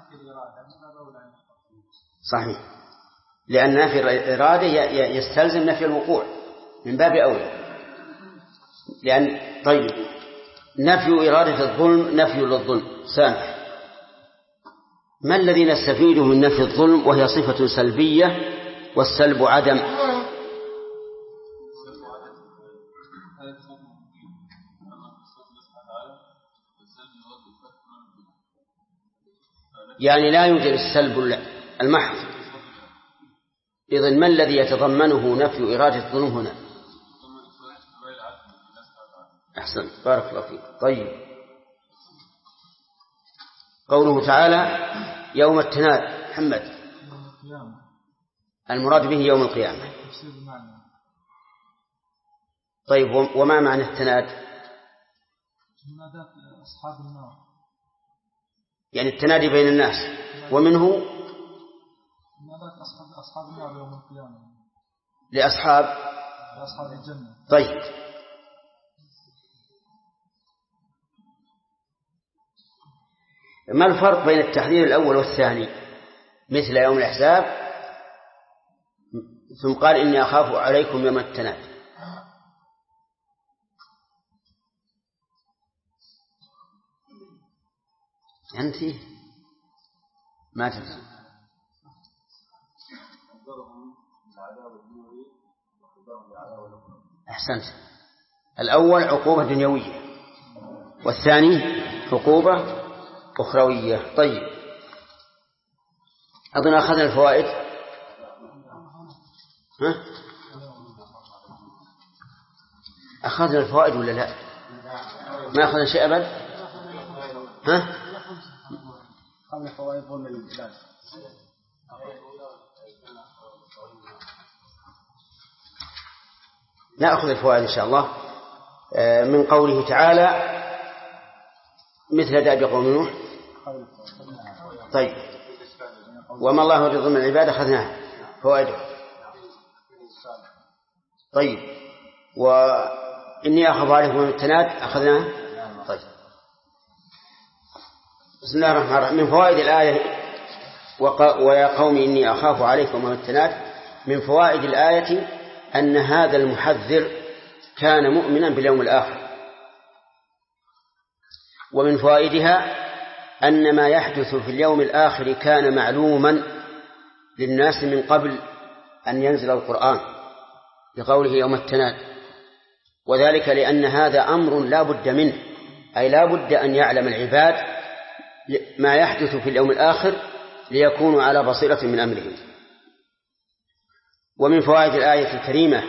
S1: صحيح، لأن نفي الإرادة يستلزم نفي الوقوع من باب أولى. لأن طيب، نفي إرادة الظلم نفي للظلم سامح. ما الذي نستفيده من نفي الظلم وهي صفة سلبية والسلب عدم؟ يعني لا يوجد السلب المحض. إذن ما الذي يتضمنه نفي إرادة الظلم هنا؟ أحسن، بارك الله فيك. طيب، قوله تعالى يوم التناد. محمد، المراد به يوم القيامة. طيب، وما معنى التناد؟
S7: منادات أصحاب النار،
S1: يعني التنادي بين الناس، ومنه
S7: منادات أصحاب النار يوم القيامة
S1: لأصحاب
S7: الجنة.
S1: طيب، ما الفرق بين التحذير الأول والثاني؟ مثل يوم الأحزاب ثم قال إني أخاف عليكم يوم التناد. أنت ما تدري. أحسنت، الأول عقوبة دنيوية والثاني عقوبة أخروية. طيب، أظن أخذنا الفوائد. أخذنا الفوائد ولا لا؟ ما أخذنا شيء أبدا.
S6: أخذنا فوائد ظلم العباد.
S1: نأخذ الفوائد إن شاء الله من قوله تعالى مثل دأب قوم نوح. طيب، وما الله يريد ظلم العباد أخذناها فوائده. طيب، وإني أخاف عليكم يوم التناد أخذناها. طيب، بسم الله الرحمن الرحيم. من فوائد الآية ويا قوم إني أخاف عليكم يوم التناد، من فوائد الآية أن هذا المحذر كان مؤمنا باليوم الآخر. ومن فوائدها أن ما يحدث في اليوم الآخر كان معلوما للناس من قبل أن ينزل القرآن لقوله يوم التناد، وذلك لأن هذا أمر لا بد منه، أي لا بد أن يعلم العباد ما يحدث في اليوم الآخر ليكونوا على بصيرة من أمرهم. ومن فوائد الآية الكريمة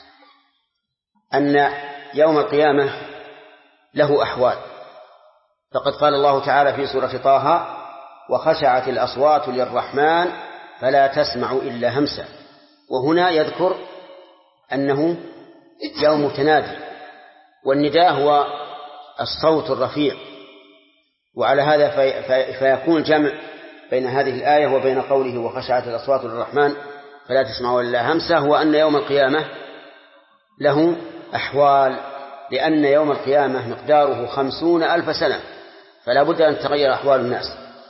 S1: أن يوم القيامة له أحوال. فقد قال الله تعالى في سورة طه: وخشعت الأصوات للرحمن فلا تسمع إلا همسا. وهنا يذكر أنه يوم تنادي، والنداء هو الصوت الرفيع. وعلى هذا فيكون جمع بين هذه الآية وبين قوله وخشعت الأصوات للرحمن فلا تسمع إلا همسا، هو أن يوم القيامة له أحوال، لأن يوم القيامة مقداره 50,000 سنة، فلا بد أن تغير أحوال الناس.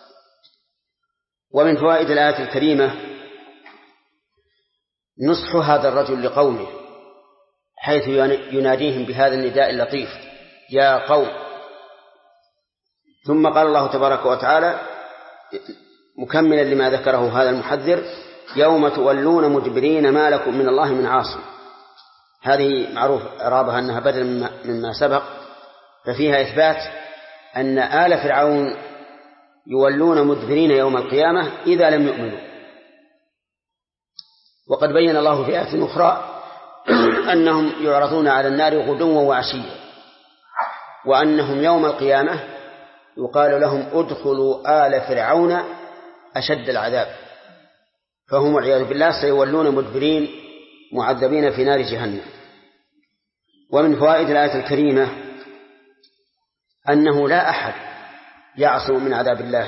S1: ومن فوائد الآية الكريمة نصح هذا الرجل لقومه، حيث يناديهم بهذا النداء اللطيف: يا قوم. ثم قال الله تبارك وتعالى مكملا لما ذكره هذا المحذر: يوم تولون مدبرين ما لكم من الله من عاصم. هذه معروف إعرابها أنها بدل مما سبق، ففيها إثبات أن آل فرعون يولون مدبرين يوم القيامة إذا لم يؤمنوا. وقد بين الله في آية أخرى أنهم يعرضون على النار غدوا وعشيا، وأنهم يوم القيامة يقال لهم ادخلوا آل فرعون أشد العذاب، فهم والعياذ بالله سيولون مدبرين معذبين في نار جهنم. ومن فوائد الآية الكريمة أنه لا أحد يعصم من عذاب الله،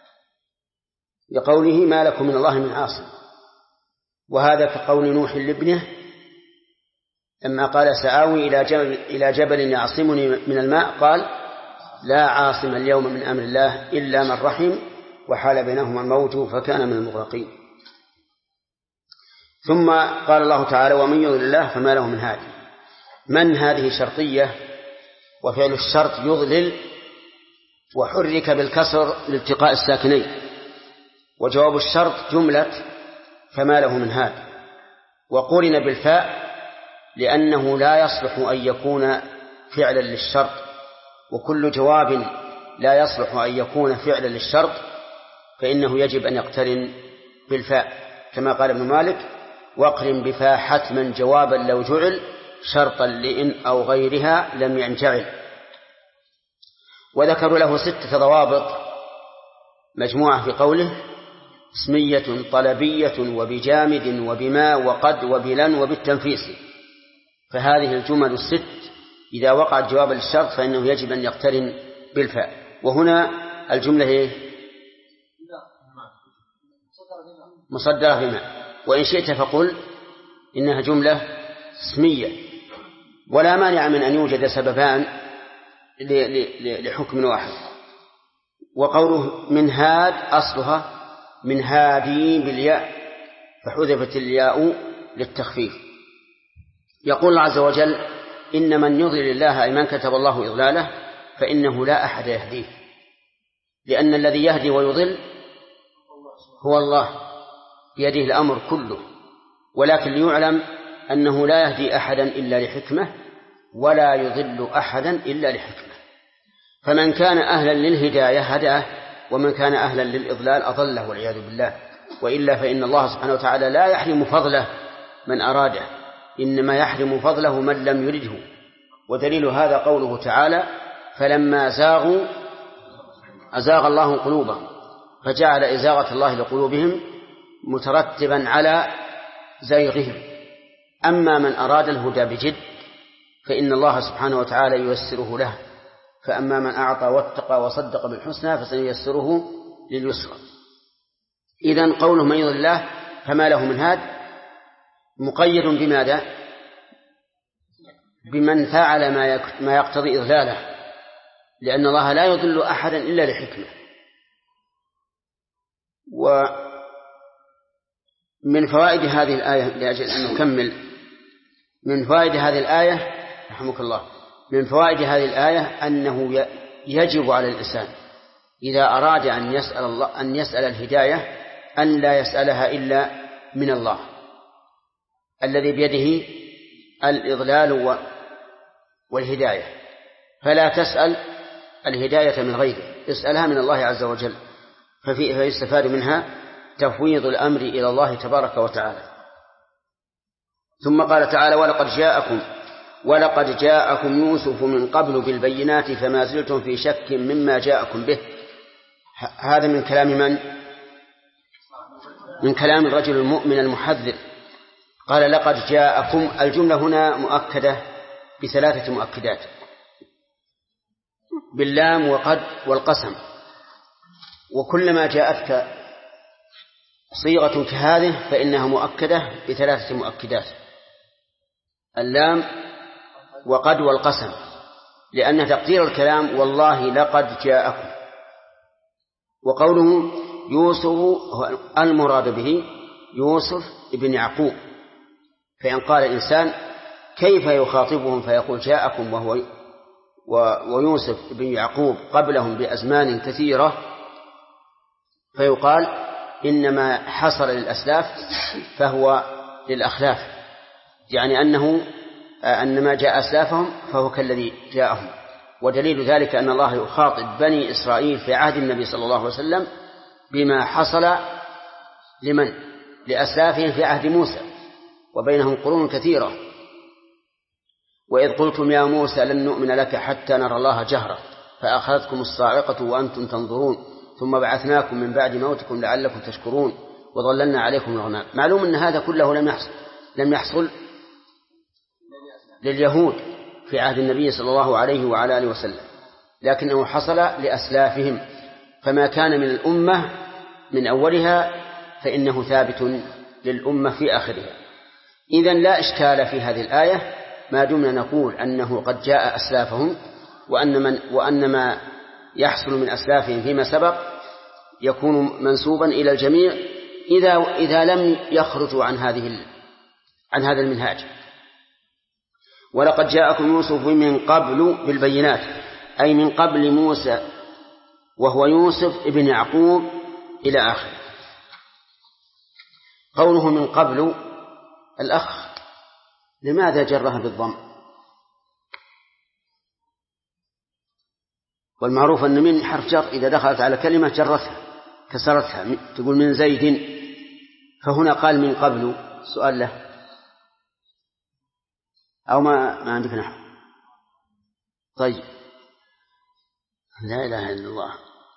S1: لقوله ما لكم من الله من عاصم. وهذا كقول نوح لابنه لما قال سآوي إلى جبل يعصمني من الماء، قال لا عاصم اليوم من أمر الله إلا من رحم وحال بينهما الموج فكان من المغرقين. ثم قال الله تعالى ومن يضلل الله فما له من هادي. من هذه شرطية، وفعل الشرط يضلل، وحرك بالكسر لالتقاء الساكنين، وجواب الشرط جملة فما له من هاد، وقرن بالفاء لأنه لا يصلح أن يكون فعلا للشرط، وكل جواب لا يصلح أن يكون فعلا للشرط فإنه يجب أن يقترن بالفاء، كما قال ابن مالك واقرن بفاء حتما جوابا لو جعل شرطا لإن أو غيرها لم ينجعل. وذكروا له 6 ضوابط مجموعة في قوله اسمية طلبية وبجامد وبما وقد وبلن وبالتنفيس. فهذه الجمل 6 إذا وقعت جوابا للشرط فإنه يجب أن يقترن بالفاء. وهنا الجملة مصدرة بما، وإن شئت فقل إنها جملة اسمية، ولا مانع من أن يوجد سببان لحكم واحد. وقوله من هاد أصلها من هادي بالياء فحذفت الياء للتخفيف. يقول الله عز وجل إن من يضلل الله أي من كتب الله إضلاله فإنه لا أحد يهديه، لأن الذي يهدي ويضل هو الله بيده الأمر كله، ولكن ليعلم أنه لا يهدي أحدا إلا لحكمة ولا يضل أحدا إلا لحكمة. فمن كان أهلا للهداية هداه، ومن كان أهلا للإضلال أضله والعياذ بالله. وإلا فإن الله سبحانه وتعالى لا يحرم فضله من أراده، إنما يحرم فضله من لم يرده. ودليل هذا قوله تعالى فلما زاغوا أزاغ الله قلوبهم فجعل إزاغة الله لقلوبهم مترتبا على زيغهم. أما من أراد الهدى بجد فإن الله سبحانه وتعالى ييسره له، فأما من أعطى واتقى وصدق بالحسنى فسييسره لليسرى. إذن قوله من يضلل الله فما له من هاد مقيد بماذا؟ بمن فعل ما يقتضي إضلاله، لأن الله لا يضل أحدا إلا لحكمة. ومن فوائد هذه الآية لأجل أن نكمل، من فوائد هذه الآية رحمك الله، من فوائد هذه الآية أنه يجب على الإنسان إذا أراد أن يسأل الهداية أن لا يسألها إلا من الله الذي بيده الإضلال والهداية، فلا تسأل الهداية من غيره، اسألها من الله عز وجل، فيستفاد منها تفويض الأمر إلى الله تبارك وتعالى. ثم قال تعالى ولقد جاءكم ولقد جاءكم يوسف من قبل بالبينات فما زلتم في شك مما جاءكم به. هذا من كلام من؟ من كلام الرجل المؤمن المحذر. قال لقد جاءكم، الجملة هنا مؤكدة بثلاثة مؤكدات: باللام وقد والقسم. وكلما جاءتك صيغة كهذه فإنها مؤكدة بثلاثة مؤكدات: اللام وقد والقسم، لأن تقدير الكلام والله لقد جاءكم. وقوله يوسف المراد به يوسف ابن يعقوب، فإن قال إنسان كيف يخاطبهم فيقول جاءكم ويوسف ابن يعقوب قبلهم بأزمان كثيرة، فيقال إنما حصل للأسلاف فهو للأخلاف، يعني أن ما جاء أسلافهم فهو كالذي جاءهم. ودليل ذلك أن الله يخاطب بني إسرائيل في عهد النبي صلى الله عليه وسلم بما حصل لمن؟ لأسلافهم في عهد موسى، وبينهم قرون كثيرة. وإذ قلتم يا موسى لن نؤمن لك حتى نرى الله جهرة فأخذتكم الصاعقة وأنتم تنظرون ثم بعثناكم من بعد موتكم لعلكم تشكرون وظللنا عليكم الغمام. معلوم أن هذا كله لم يحصل لليهود في عهد النبي صلى الله عليه وعلى آله وسلم، لكنه حصل لأسلافهم، فما كان من الأمة من أولها فإنه ثابت للأمة في آخرها. إذن لا إشكال في هذه الآية ما دمنا نقول أنه قد جاء أسلافهم، وأن ما يحصل من أسلافهم فيما سبق يكون منسوبا إلى الجميع إذا لم يخرجوا عن هذا المنهاج. ولقد جاءكم يوسف من قبل بالبينات، أي من قبل موسى وهو يوسف ابن يعقوب إلى آخر. قوله من قبل، الأخ لماذا جرها بالضم؟ والمعروف أن من حرف جر إذا دخلت على كلمة جرتها كسرتها، تقول من زيد، فهنا قال من قبل. سؤال له أو ما عندك نحو؟ طيب، لا إله إلا الله.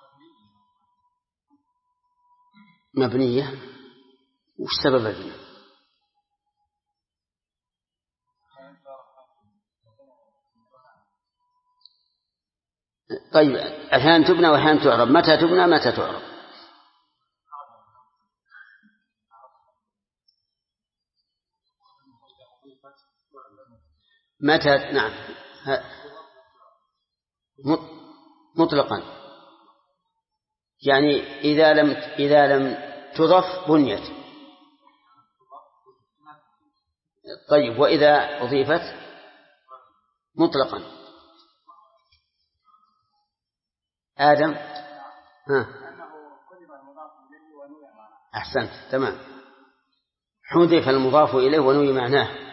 S1: مبنية، وش سبب البناء؟ طيب، أحيانا تبنى وأحيانا تعرب. متى تبنى متى تعرب؟ متى؟ نعم، مطلقا، يعني إذا لم تضف بنيت. طيب، وإذا أضيفت مطلقا. آدم، أحسنت، تمام، حذف المضاف إليه ونوي معناه،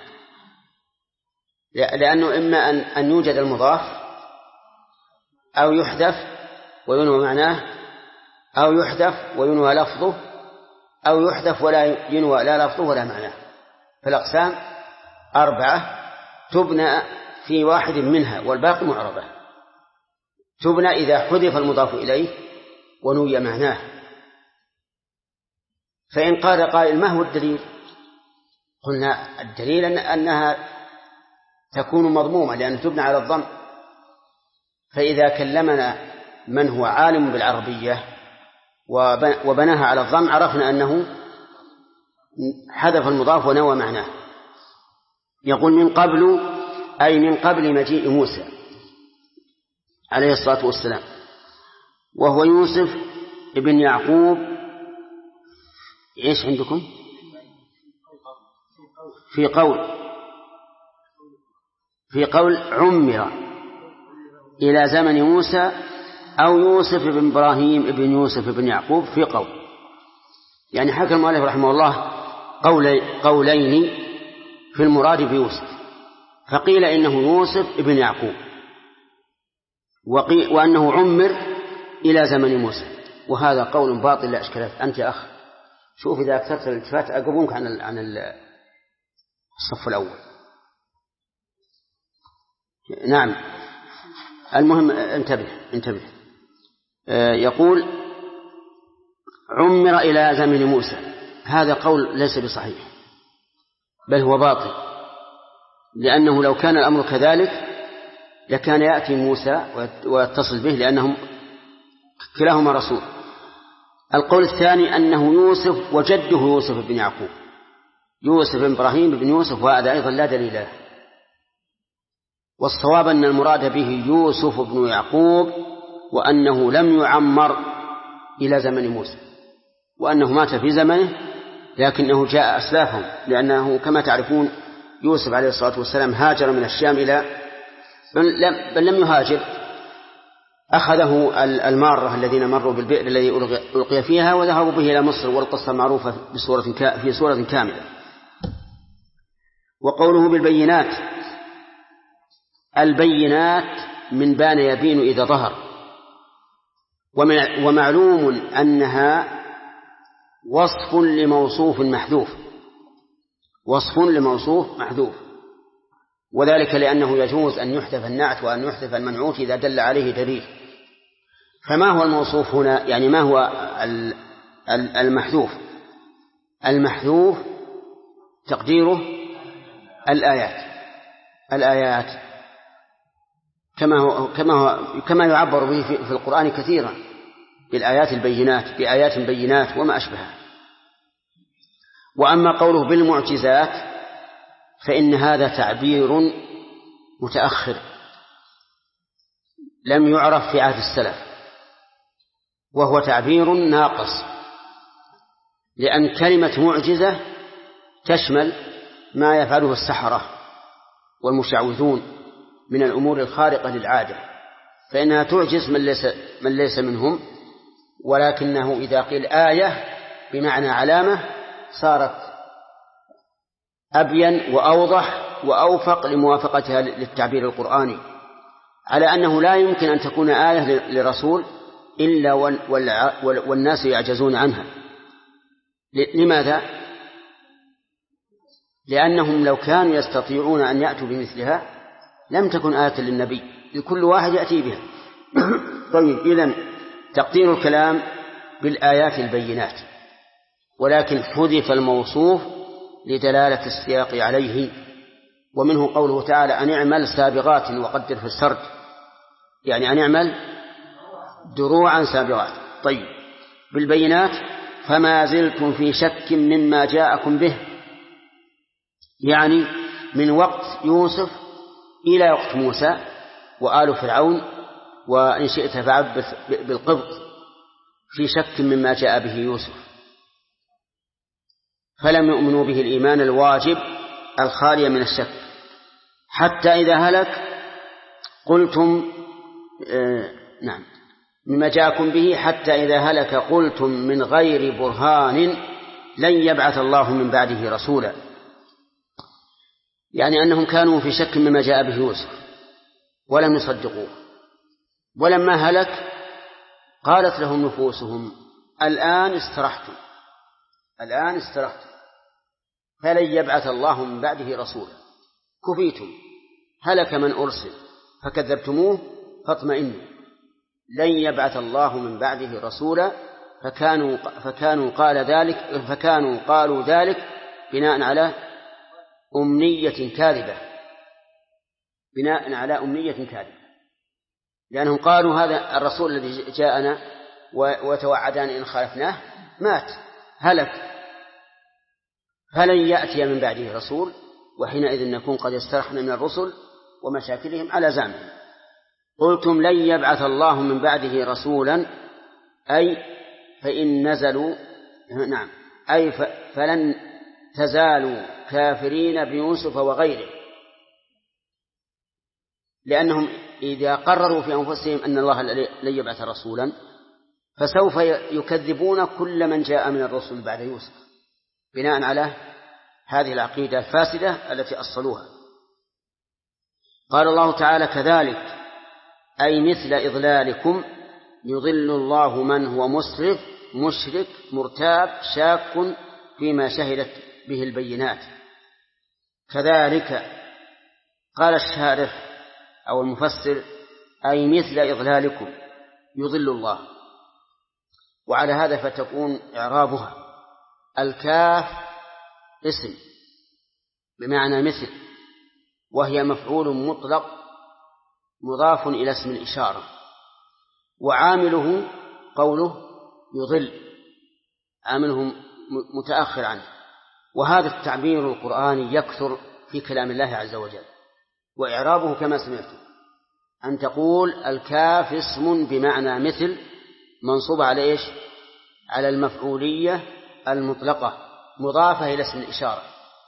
S1: لأنه إما أن يوجد المضاف أو يحذف وينوى معناه، أو يحذف وينوى لفظه، أو يحذف ولا ينوى لا لفظه ولا معناه. فالأقسام 4 تبنى في واحد منها والباقي معربة. تبنى إذا حذف المضاف إليه ونوي معناه. فإن قال قائل ما هو الدليل؟ قلنا الدليل أنها تكون مضمومة لأن تبنى على الضم. فإذا كلمنا من هو عالم بالعربية وبناها على الضم عرفنا أنه حذف المضاف ونوى معناه. يقول من قبل، أي من قبل مجيء موسى عليه الصلاة والسلام، وهو يوسف ابن يعقوب. إيش عندكم؟ في قول عمر إلى زمن موسى أو يوسف بن إبراهيم ابن يوسف بن يعقوب. في قول، يعني حكى المؤلف رحمه الله قولين في المراد بيوسف، فقيل إنه يوسف ابن يعقوب، وأنه عمر إلى زمن موسى، وهذا قول باطل لا إشكال. أنت يا أخ شوف إذا أكثرت الالتفات أقومك عن الصف الأول. نعم. المهم انتبه. يقول عمر إلى زمن موسى، هذا قول ليس بصحيح بل هو باطل، لأنه لو كان الأمر كذلك لكان يأتي موسى ويتصل به، لأنهم كلاهما رسول. القول الثاني أنه يوسف وجده يوسف بن يعقوب، يوسف بن إبراهيم بن يوسف، وهذا أيضا لا دليل له. والصواب أن المراد به يوسف بن يعقوب، وأنه لم يعمر إلى زمن موسى، وأنه مات في زمنه لكنه جاء أسلافهم، لأنه كما تعرفون يوسف عليه الصلاة والسلام هاجر من الشام بل لم يهاجر، أخذه المارة الذين مروا بالبئر الذي ألقي فيها وذهبوا به إلى مصر، والقصة معروفة في سورة كاملة. وقوله بالبينات، البينات من بان يبين إذا ظهر، ومعلوم أنها وصف لموصوف محذوف، وصف لموصوف محذوف، وذلك لأنه يجوز أن يحذف النعت وأن يحذف المنعوت إذا دل عليه دليل. فما هو الموصوف هنا؟ يعني ما هو المحذوف؟ المحذوف تقديره الآيات كما يعبر به في القرآن كثيرا بالآيات البينات، بآيات بينات وما أشبهها. وأما قوله بالمعجزات فإن هذا تعبير متأخر لم يعرف في عهد السلف، وهو تعبير ناقص، لأن كلمة معجزة تشمل ما يفعله السحرة والمشعوذون من الأمور الخارقة للعادة، فإنها تعجز من ليس منهم، ولكنه إذا قيل آية بمعنى علامة صارت أبين وأوضح وأوفق لموافقتها للتعبير القرآني، على أنه لا يمكن أن تكون آية لرسول إلا والناس يعجزون عنها. لماذا؟ لأنهم لو كانوا يستطيعون أن يأتوا بمثلها لم تكن آية للنبي، لكل واحد يأتي بها. طيب، إذن تقدير الكلام بالآيات البينات، ولكن حذف الموصوف لدلالة السياق عليه. ومنه قوله تعالى أن اعمل سابغات وقدر في السرد، يعني أن اعمل دروعا سابغات. طيب، بالبينات فما زلتم في شك مما جاءكم به، يعني من وقت يوسف إلى وقت موسى وآل فرعون، وإن شئت فعبث بالقبط، في شك مما جاء به يوسف، فلم يؤمنوا به الإيمان الواجب الخالي من الشك، حتى إذا هلك قلتم نعم مما جاءكم به، حتى إذا هلك قلتم من غير برهان لن يبعث الله من بعده رسولا، يعني أنهم كانوا في شك مما جاء به يوسف ولم يصدقوه. ولما هلك قالت لهم نفوسهم الآن استرحتم فلن يبعث الله من بعده رسولا، كفيتم، هلك من أرسل فكذبتموه فاطمئنوا، لن يبعث الله من بعده رسولا، فكانوا قالوا ذلك بناء على أمنية كاذبة، لأنهم قالوا هذا الرسول الذي جاءنا وتوعدنا إن خالفناه مات هلك، فلن يأتي من بعده رسول، وحينئذ نكون قد استرحنا من الرسل ومشاكلهم على زعمهم. قلتم لن يبعث الله من بعده رسولا، أي فإن نزلوا أي فلن تزالوا كافرين بيوسف وغيره، لأنهم إذا قرروا في أنفسهم أن الله لن يبعث رسولا فسوف يكذبون كل من جاء من الرسل بعد يوسف، بناء على هذه العقيدة الفاسدة التي أصلوها. قال الله تعالى كذلك أي مثل إضلالكم يضل الله من هو مسرف مشرك مرتاب شاك فيما شهدت به البينات. كذلك قال الشارح أو المفسر أي مثل إضلالكم يضل الله. وعلى هذا فتكون إعرابها الكاف اسم بمعنى مثل، وهي مفعول مطلق مضاف إلى اسم الإشارة، وعامله قوله يضل، عامله متأخر عنه. وهذا التعبير القرآني يكثر في كلام الله عز وجل، وإعرابه كما سمعتم أن تقول الكاف اسم بمعنى مثل منصوب على إيش؟ على المفعولية المطلقة مضافة إلى اسم الإشارة.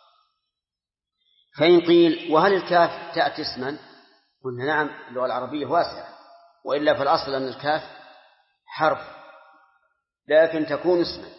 S1: فإن قيل وهل الكاف تأتي اسما؟ قلنا نعم، اللغة العربية واسعة، وإلا فالأصل أن الكاف حرف لكن تكون اسما.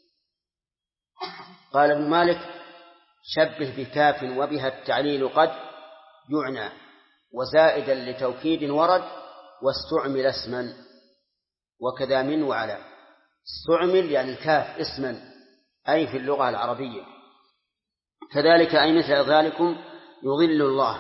S1: قال ابن مالك شبه بكاف وبها التعليل قد يعنى، وزائدا لتوكيد ورد واستعمل اسما، وكذا من وعلى. استعمل يعني الكاف اسما أي في اللغة العربية، كذلك أي مثل ذلكم يضل الله.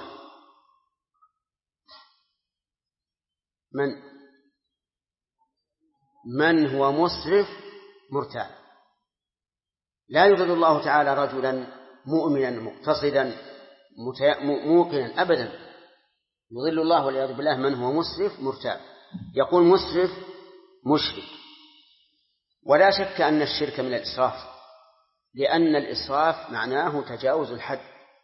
S1: من هو مسرف مرتاب. لا يضل الله تعالى رجلا مؤمنا مقتصدا موقنا أبدا، يضل الله والعياذ بالله من هو مسرف مرتاب. يقول مسرف مشرك، ولا شك أن الشرك من الإسراف، لأن الإسراف معناه تجاوز الحد،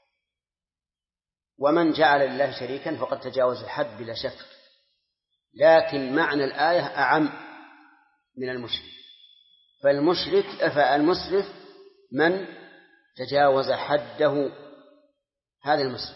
S1: ومن جعل لله شريكا فقد تجاوز الحد بلا شك. لكن معنى الآية أعم من المشرك، فالمسرف من تجاوز حده، هذا المسرف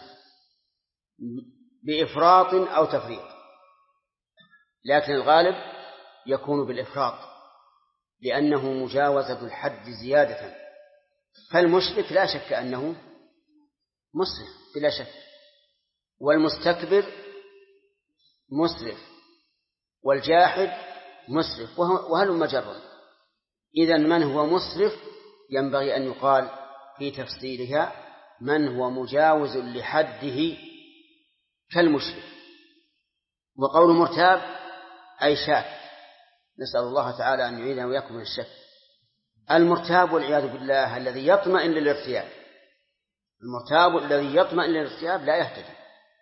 S1: بإفراط أو تفريط، لكن الغالب يكون بالإفراط لأنه مجاوزة الحد زيادة. فالمشرك لا شك أنه مسرف بلا شك، والمستكبر مسرف، والجاحد مسرف، وهلم جرا. إذن من هو مسرف ينبغي أن يقال في تفسيرها من هو مجاوز لحده كالمشرك. وقول مرتاب أي شاك، نسأل الله تعالى أن يعيذنا وإياكم من الشك. المرتاب والعياذ بالله الذي يطمئن للارتياب، المرتاب الذي يطمئن للارتياب لا يهتدي،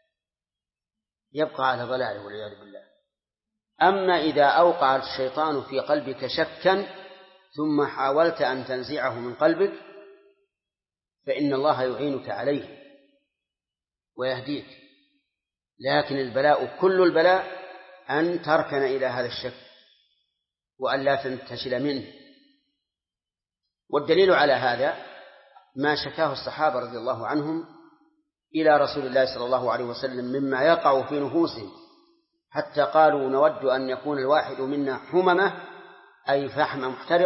S1: يبقى على ضلاله والعياذ بالله. أما إذا أوقع الشيطان في قلبك شكا ثم حاولت أن تنزعه من قلبك فإن الله يعينك عليه ويهديك. لكن البلاء كل البلاء أن تركن إلى هذا الشك وأن لا تنتشل منه. والدليل على هذا ما شكاه الصحابة رضي الله عنهم إلى رسول الله صلى الله عليه وسلم مما يقع في نفوسهم، حتى قالوا نود أن يكون الواحد منا حممة أي فحم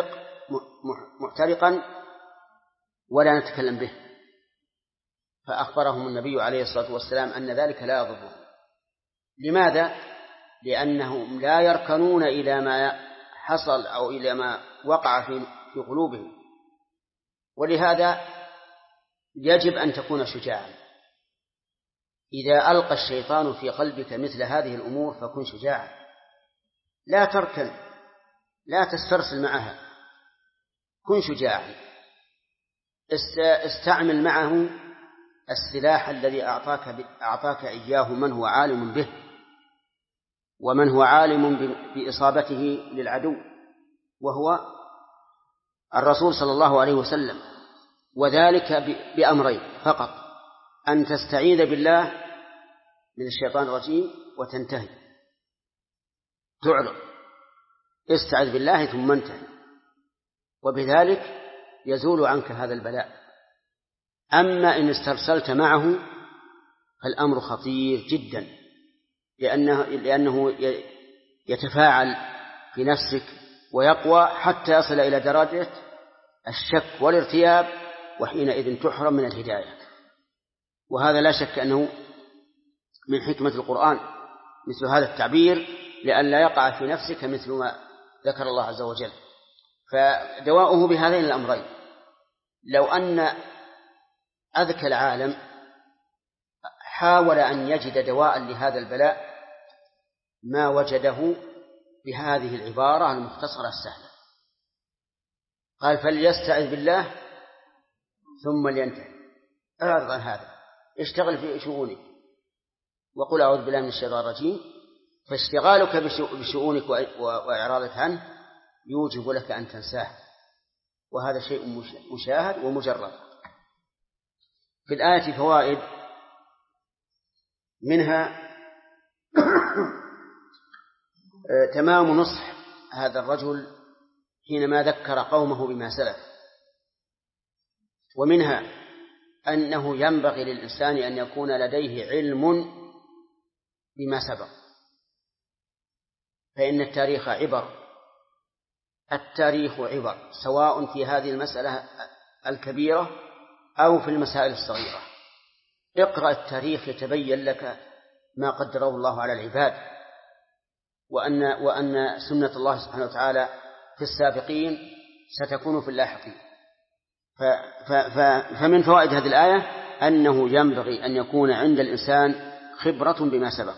S1: محترقا ولا نتكلم به. فأخبرهم النبي عليه الصلاة والسلام أن ذلك لا يضره. لماذا؟ لأنهم لا يركنون إلى ما حصل أو إلى ما وقع في قلوبهم. ولهذا يجب أن تكون شجاعا. إذا ألقى الشيطان في قلبك مثل هذه الأمور فكن شجاعا، لا تركن، لا تسترسل معها، كن شجاعا. استعمل معه السلاح الذي أعطاك إياه من هو عالم به، ومن هو عالم بإصابته للعدو، وهو الرسول صلى الله عليه وسلم. وذلك بأمرين فقط: أن تستعيذ بالله من الشيطان الرجيم وتنتهي، تعرض، استعذ بالله ثم انتهي، وبذلك يزول عنك هذا البلاء. أما إن استرسلت معه فالأمر خطير جدا، لأنه يتفاعل في نفسك ويقوى حتى يصل إلى درجة الشك والارتياب، وحينئذ تحرم من الهداية. وهذا لا شك أنه من حكمة القرآن مثل هذا التعبير لئلا يقع في نفسك مثل ما ذكر الله عز وجل. فدواؤه بهذين الأمرين: لو أن أذكى العالم حاول أن يجد دواء لهذا البلاء ما وجده بهذه العبارة المختصرة السهلة. قال فليستعذ بالله ثم لينتهي، اعرض عن هذا، اشتغل في شؤونك وقل أعوذ بالله من الشيطان الرجيم. فاشتغالك بشؤونك وإعراضك عنه يوجب لك أن تنساه، وهذا شيء مشاهد ومجرد. في الآية فوائد، منها تمام نصح هذا الرجل حينما ذكر قومه بما سلف، ومنها أنه ينبغي للإنسان أن يكون لديه علم بما سبق، فإن التاريخ عبر، التاريخ عبر سواء في هذه المسألة الكبيرة أو في المسائل الصغيرة. اقرأ التاريخ يتبين لك ما قدره الله على العباد، وأن سنة الله سبحانه وتعالى في السابقين ستكون في اللاحقين. فمن فوائد هذه الآية أنه ينبغي أن يكون عند الإنسان خبرة بما سبق.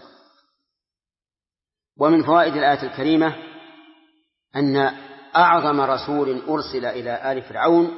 S1: ومن فوائد الآية الكريمة أن أعظم رسول أرسل إلى آل فرعون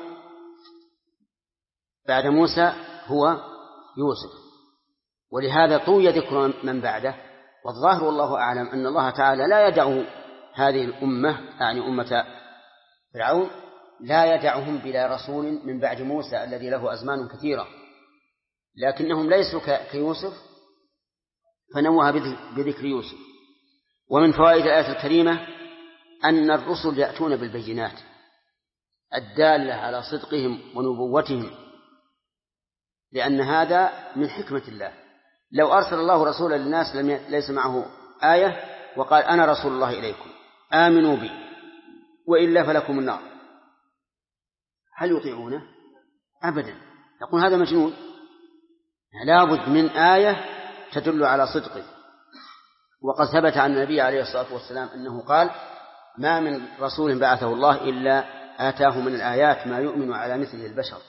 S1: بعد موسى هو يوسف، ولهذا طوي ذكر من بعده. والظاهر والله أعلم أن الله تعالى لا يدع هذه الأمة، يعني أمة فرعون، لا يدعهم بلا رسول من بعد موسى الذي له أزمان كثيرة، لكنهم ليسوا كيوسف فنوه بذكر يوسف. ومن فوائد الآية الكريمة أن الرسل يأتون بالبينات الدالة على صدقهم ونبوتهم، لأن هذا من حكمة الله. لو أرسل الله رسولا للناس ليس معه آية وقال أنا رسول الله إليكم آمنوا بي وإلا فلكم النار، هل يطيعونه؟ أبدا، يقول هذا مجنون. لا بد من آية تدل على صدقه. وقد ثبت عن النبي عليه الصلاة والسلام أنه قال ما من رسول بعثه الله إلا آتاه من الآيات ما يؤمن على مثله البشر،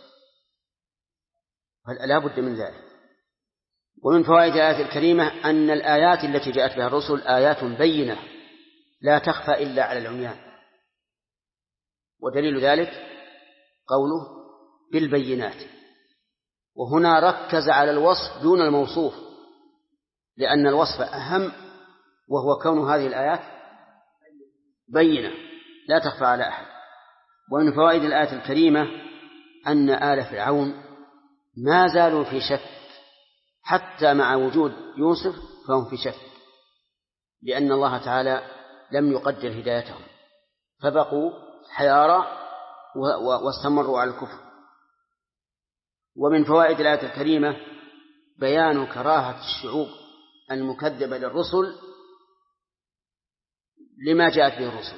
S1: فلا بد من ذلك. ومن فوائد الآية الكريمة أن الآيات التي جاءت بها الرسل آيات بينة لا تخفى إلا على العميان، ودليل ذلك قوله بالبينات، وهنا ركز على الوصف دون الموصوف، لأن الوصف أهم، وهو كون هذه الآيات بينة لا تخفى على أحد. ومن فوائد الآية الكريمة أن آل فرعون ما زالوا في شك حتى مع وجود يوسف، فهم في شك، لأن الله تعالى لم يقدر هدايتهم فبقوا حيارى واستمروا على الكفر. ومن فوائد الآية الكريمة بيان كراهة الشعوب المكذبة للرسل لما جاءت به الرسل،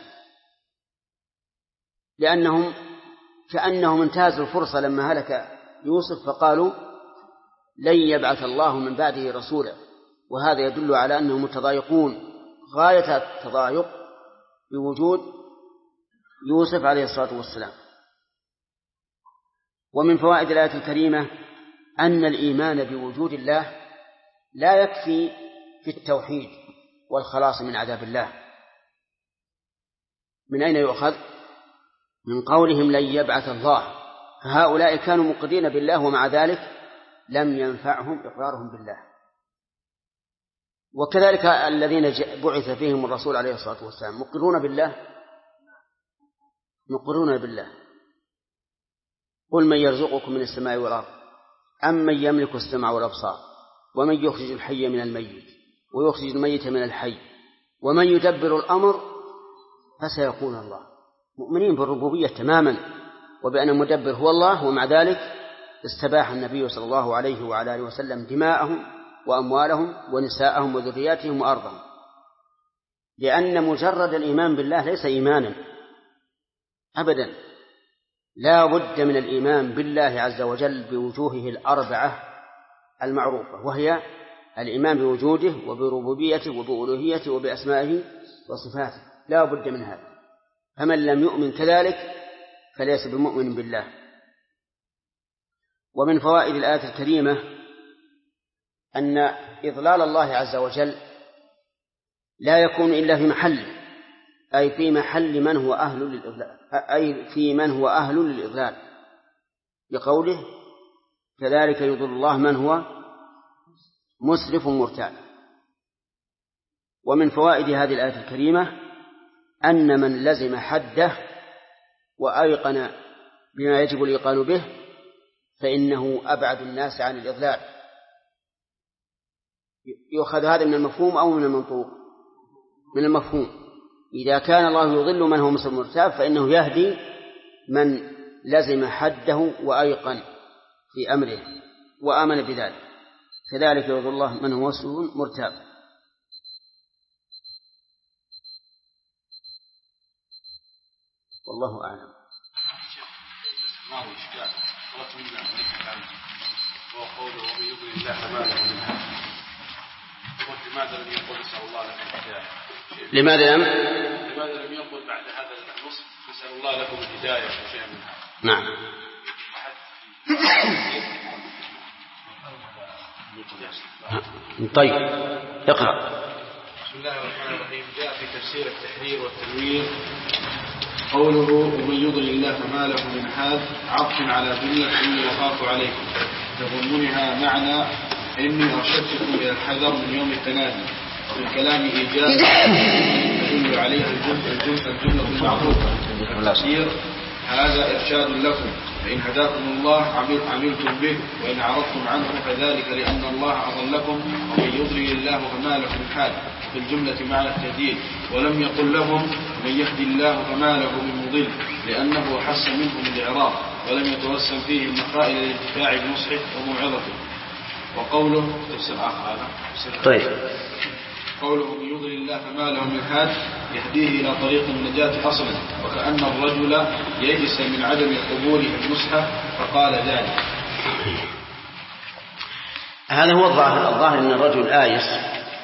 S1: لأنهم كأنهم انتهزوا الفرصة لما هلك يوسف فقالوا لن يبعث الله من بعده رسولا، وهذا يدل على أنهم متضايقون غاية التضايق بوجود يوسف عليه الصلاة والسلام. ومن فوائد الآية الكريمة أن الإيمان بوجود الله لا يكفي في التوحيد والخلاص من عذاب الله. من أين يؤخذ؟ من قولهم لن يبعث الله، فهؤلاء كانوا مقرين بالله ومع ذلك لم ينفعهم إقرارهم بالله. وكذلك الذين بعث فيهم الرسول عليه الصلاة والسلام مقرون بالله. قل من يرزقكم من السماء والأرض أمن يملك السمع والأبصار ومن يخرج الحي من الميت ويخرج الميت من الحي ومن يدبر الأمر فسيقول الله. مؤمنين بالربوبية تماما وبأن المدبر هو الله، ومع ذلك استباح النبي صلى الله عليه وعلى آله وسلم دماءهم وأموالهم ونساءهم وذرياتهم وأرضهم، لأن مجرد الإيمان بالله ليس إيمانا أبدا، لا بد من الإيمان بالله عز وجل بوجوهه الأربعة المعروفة، وهي الإيمان بوجوده وبربوبيته وبألوهيته وبأسمائه وصفاته، لا بد من هذا. فمن لم يؤمن كذلك فليس بمؤمن بالله. ومن فوائد الآية الكريمة أن إضلال الله عز وجل لا يكون إلا في محل، أي في محل من هو أهل للإضلال، أي في من هو أهل للإضلال، بقوله كذلك يضل الله من هو مسرف مرتاب. ومن فوائد هذه الآية الكريمة أن من لزم حده وأيقن بما يجب الإيقان به فإنه أبعد الناس عن الإضلال. يؤخذ هذا من المفهوم أو من المنطوق؟ من المفهوم. إذا كان الله يضل من هو مسرف مرتاب فإنه يهدي من لزم حده وأيقن في أمره وآمن بذلك، كذلك يضل الله من هو مسرف مرتاب. والله أعلم.
S8: وهو قوله ومن يضلل الله فما له من هادي. لماذا لم يقل نسأل الله لكم الهداية؟ لماذا لم يقل بعد هذا النص نسأل الله لكم الهداية وشيئا من هذا؟
S1: نعم. طيب اقرأ.
S8: بسم الله الرحمن الرحيم. جاء في تفسير التحرير والتنوير قوله ومن يضلل الله فما له من هاد عطف على جملة إني أخاف عليكم، تضمنها معنى إني أرشدتكم إلى الحذر من يوم التنادي. وفي الكلام إيجاب يدل عليها الجملة المعروفة. التفسير هذا إرشاد لكم، فإن هداكم الله عملتم به، وإن عرضتم عنه فذلك لأن الله أضلكم. ومن يضلل الله فما له من هاد في الجملة معنى التهديد، ولم يقل لهم من يهدي الله فما له من مضل، لأنه حس منهم الإعراض ولم يتوسم فيه المخائل للانتفاع بنصحه وموعظته. وقوله تفسير آخر هذا.
S1: طيب.
S8: قوله من يضلل الله فما له من هاد يهديه إلى طريق النجاة أصلا، وكأن الرجل يئس من عدم قبوله النصح فقال ذلك.
S1: هذا هو الظاهر أن الرجل آيس،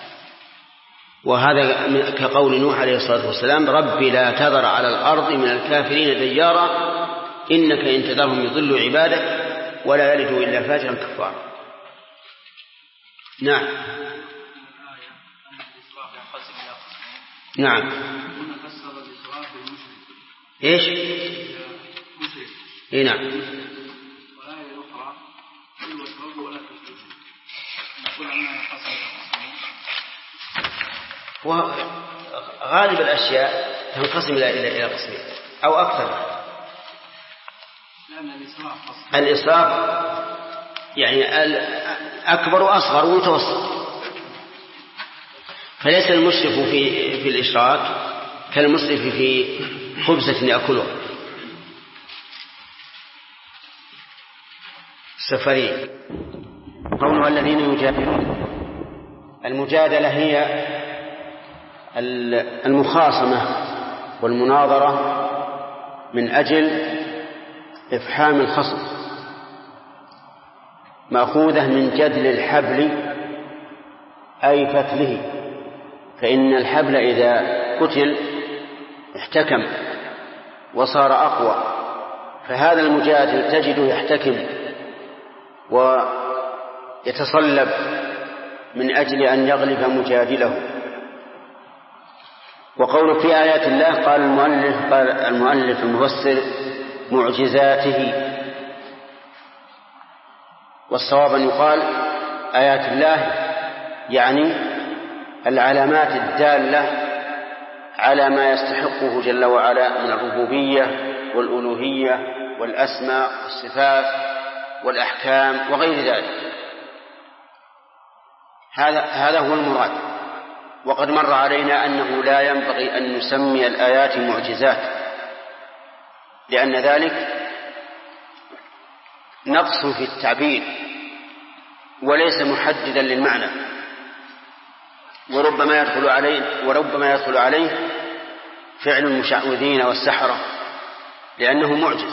S1: وهذا كقول نوح عليه الصلاة والسلام ربي لا تذر على الأرض من الكافرين ديارا إنك إن تذرهم يضلوا عبادك ولا يلدوا إلا فاجرا كفارا. نعم. نعم. ايش؟ اي نعم.
S8: والآية الأخرى كلوا واشربوا ولا تشركوا. نقول أنها قسم
S1: وغالب الأشياء تنقسم إلى قسمين أو أكثر. الإسراف يعني أكبر وأصغر ومتوسط، فليس المسرف في الإشراك كالمسرف في خبزة يأكلها. السفري قولها الذين يجادلون، المجادلة هي المخاصمة والمناظرة من أجل إفحام الخصم، مأخوذة من جدل الحبل أي فتله، فإن الحبل إذا قتل احتكم وصار أقوى، فهذا المجادل تجده يحتكم ويتصلب من أجل أن يغلب مجادله. وقول في آيات الله قال المؤلف المفسر معجزاته، والصواب أن يقال آيات الله يعني العلامات الدالة على ما يستحقه جل وعلا من الربوبية والألوهية والأسماء والصفات والأحكام وغير ذلك. هذا هو المراد. وقد مر علينا أنه لا ينبغي أن نسمي الآيات معجزات، لأن ذلك نقص في التعبير وليس محددا للمعنى، وربما يدخل عليه فعل المشعوذين والسحرة لأنه معجز.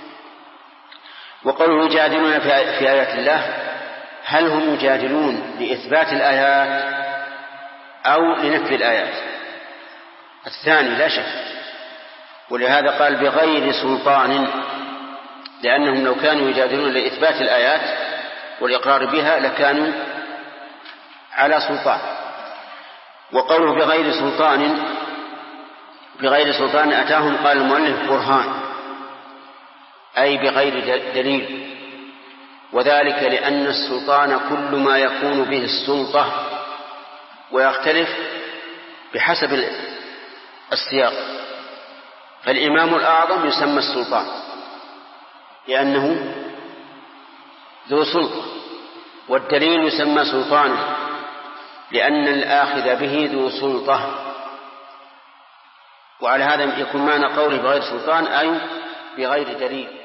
S1: وقالوا يجادلون في آيات الله، هل هم يجادلون لإثبات الآيات أو لنفي الآيات؟ الثاني لا شك، ولهذا قال بغير سلطان، لأنهم لو كانوا يجادلون لإثبات الآيات والإقرار بها لكانوا على سلطان. وقوله بغير سلطان أتاهم قال المؤلف برهان، أي بغير دليل، وذلك لأن السلطان كل ما يكون به السلطة، ويختلف بحسب السياق. فالإمام الأعظم يسمى السلطان لأنه ذو سلطة، والدليل يسمى سلطانا لأن الآخذ به ذو سلطة. وعلى هذا يكون معنى قوله بغير سلطان أي بغير دليل.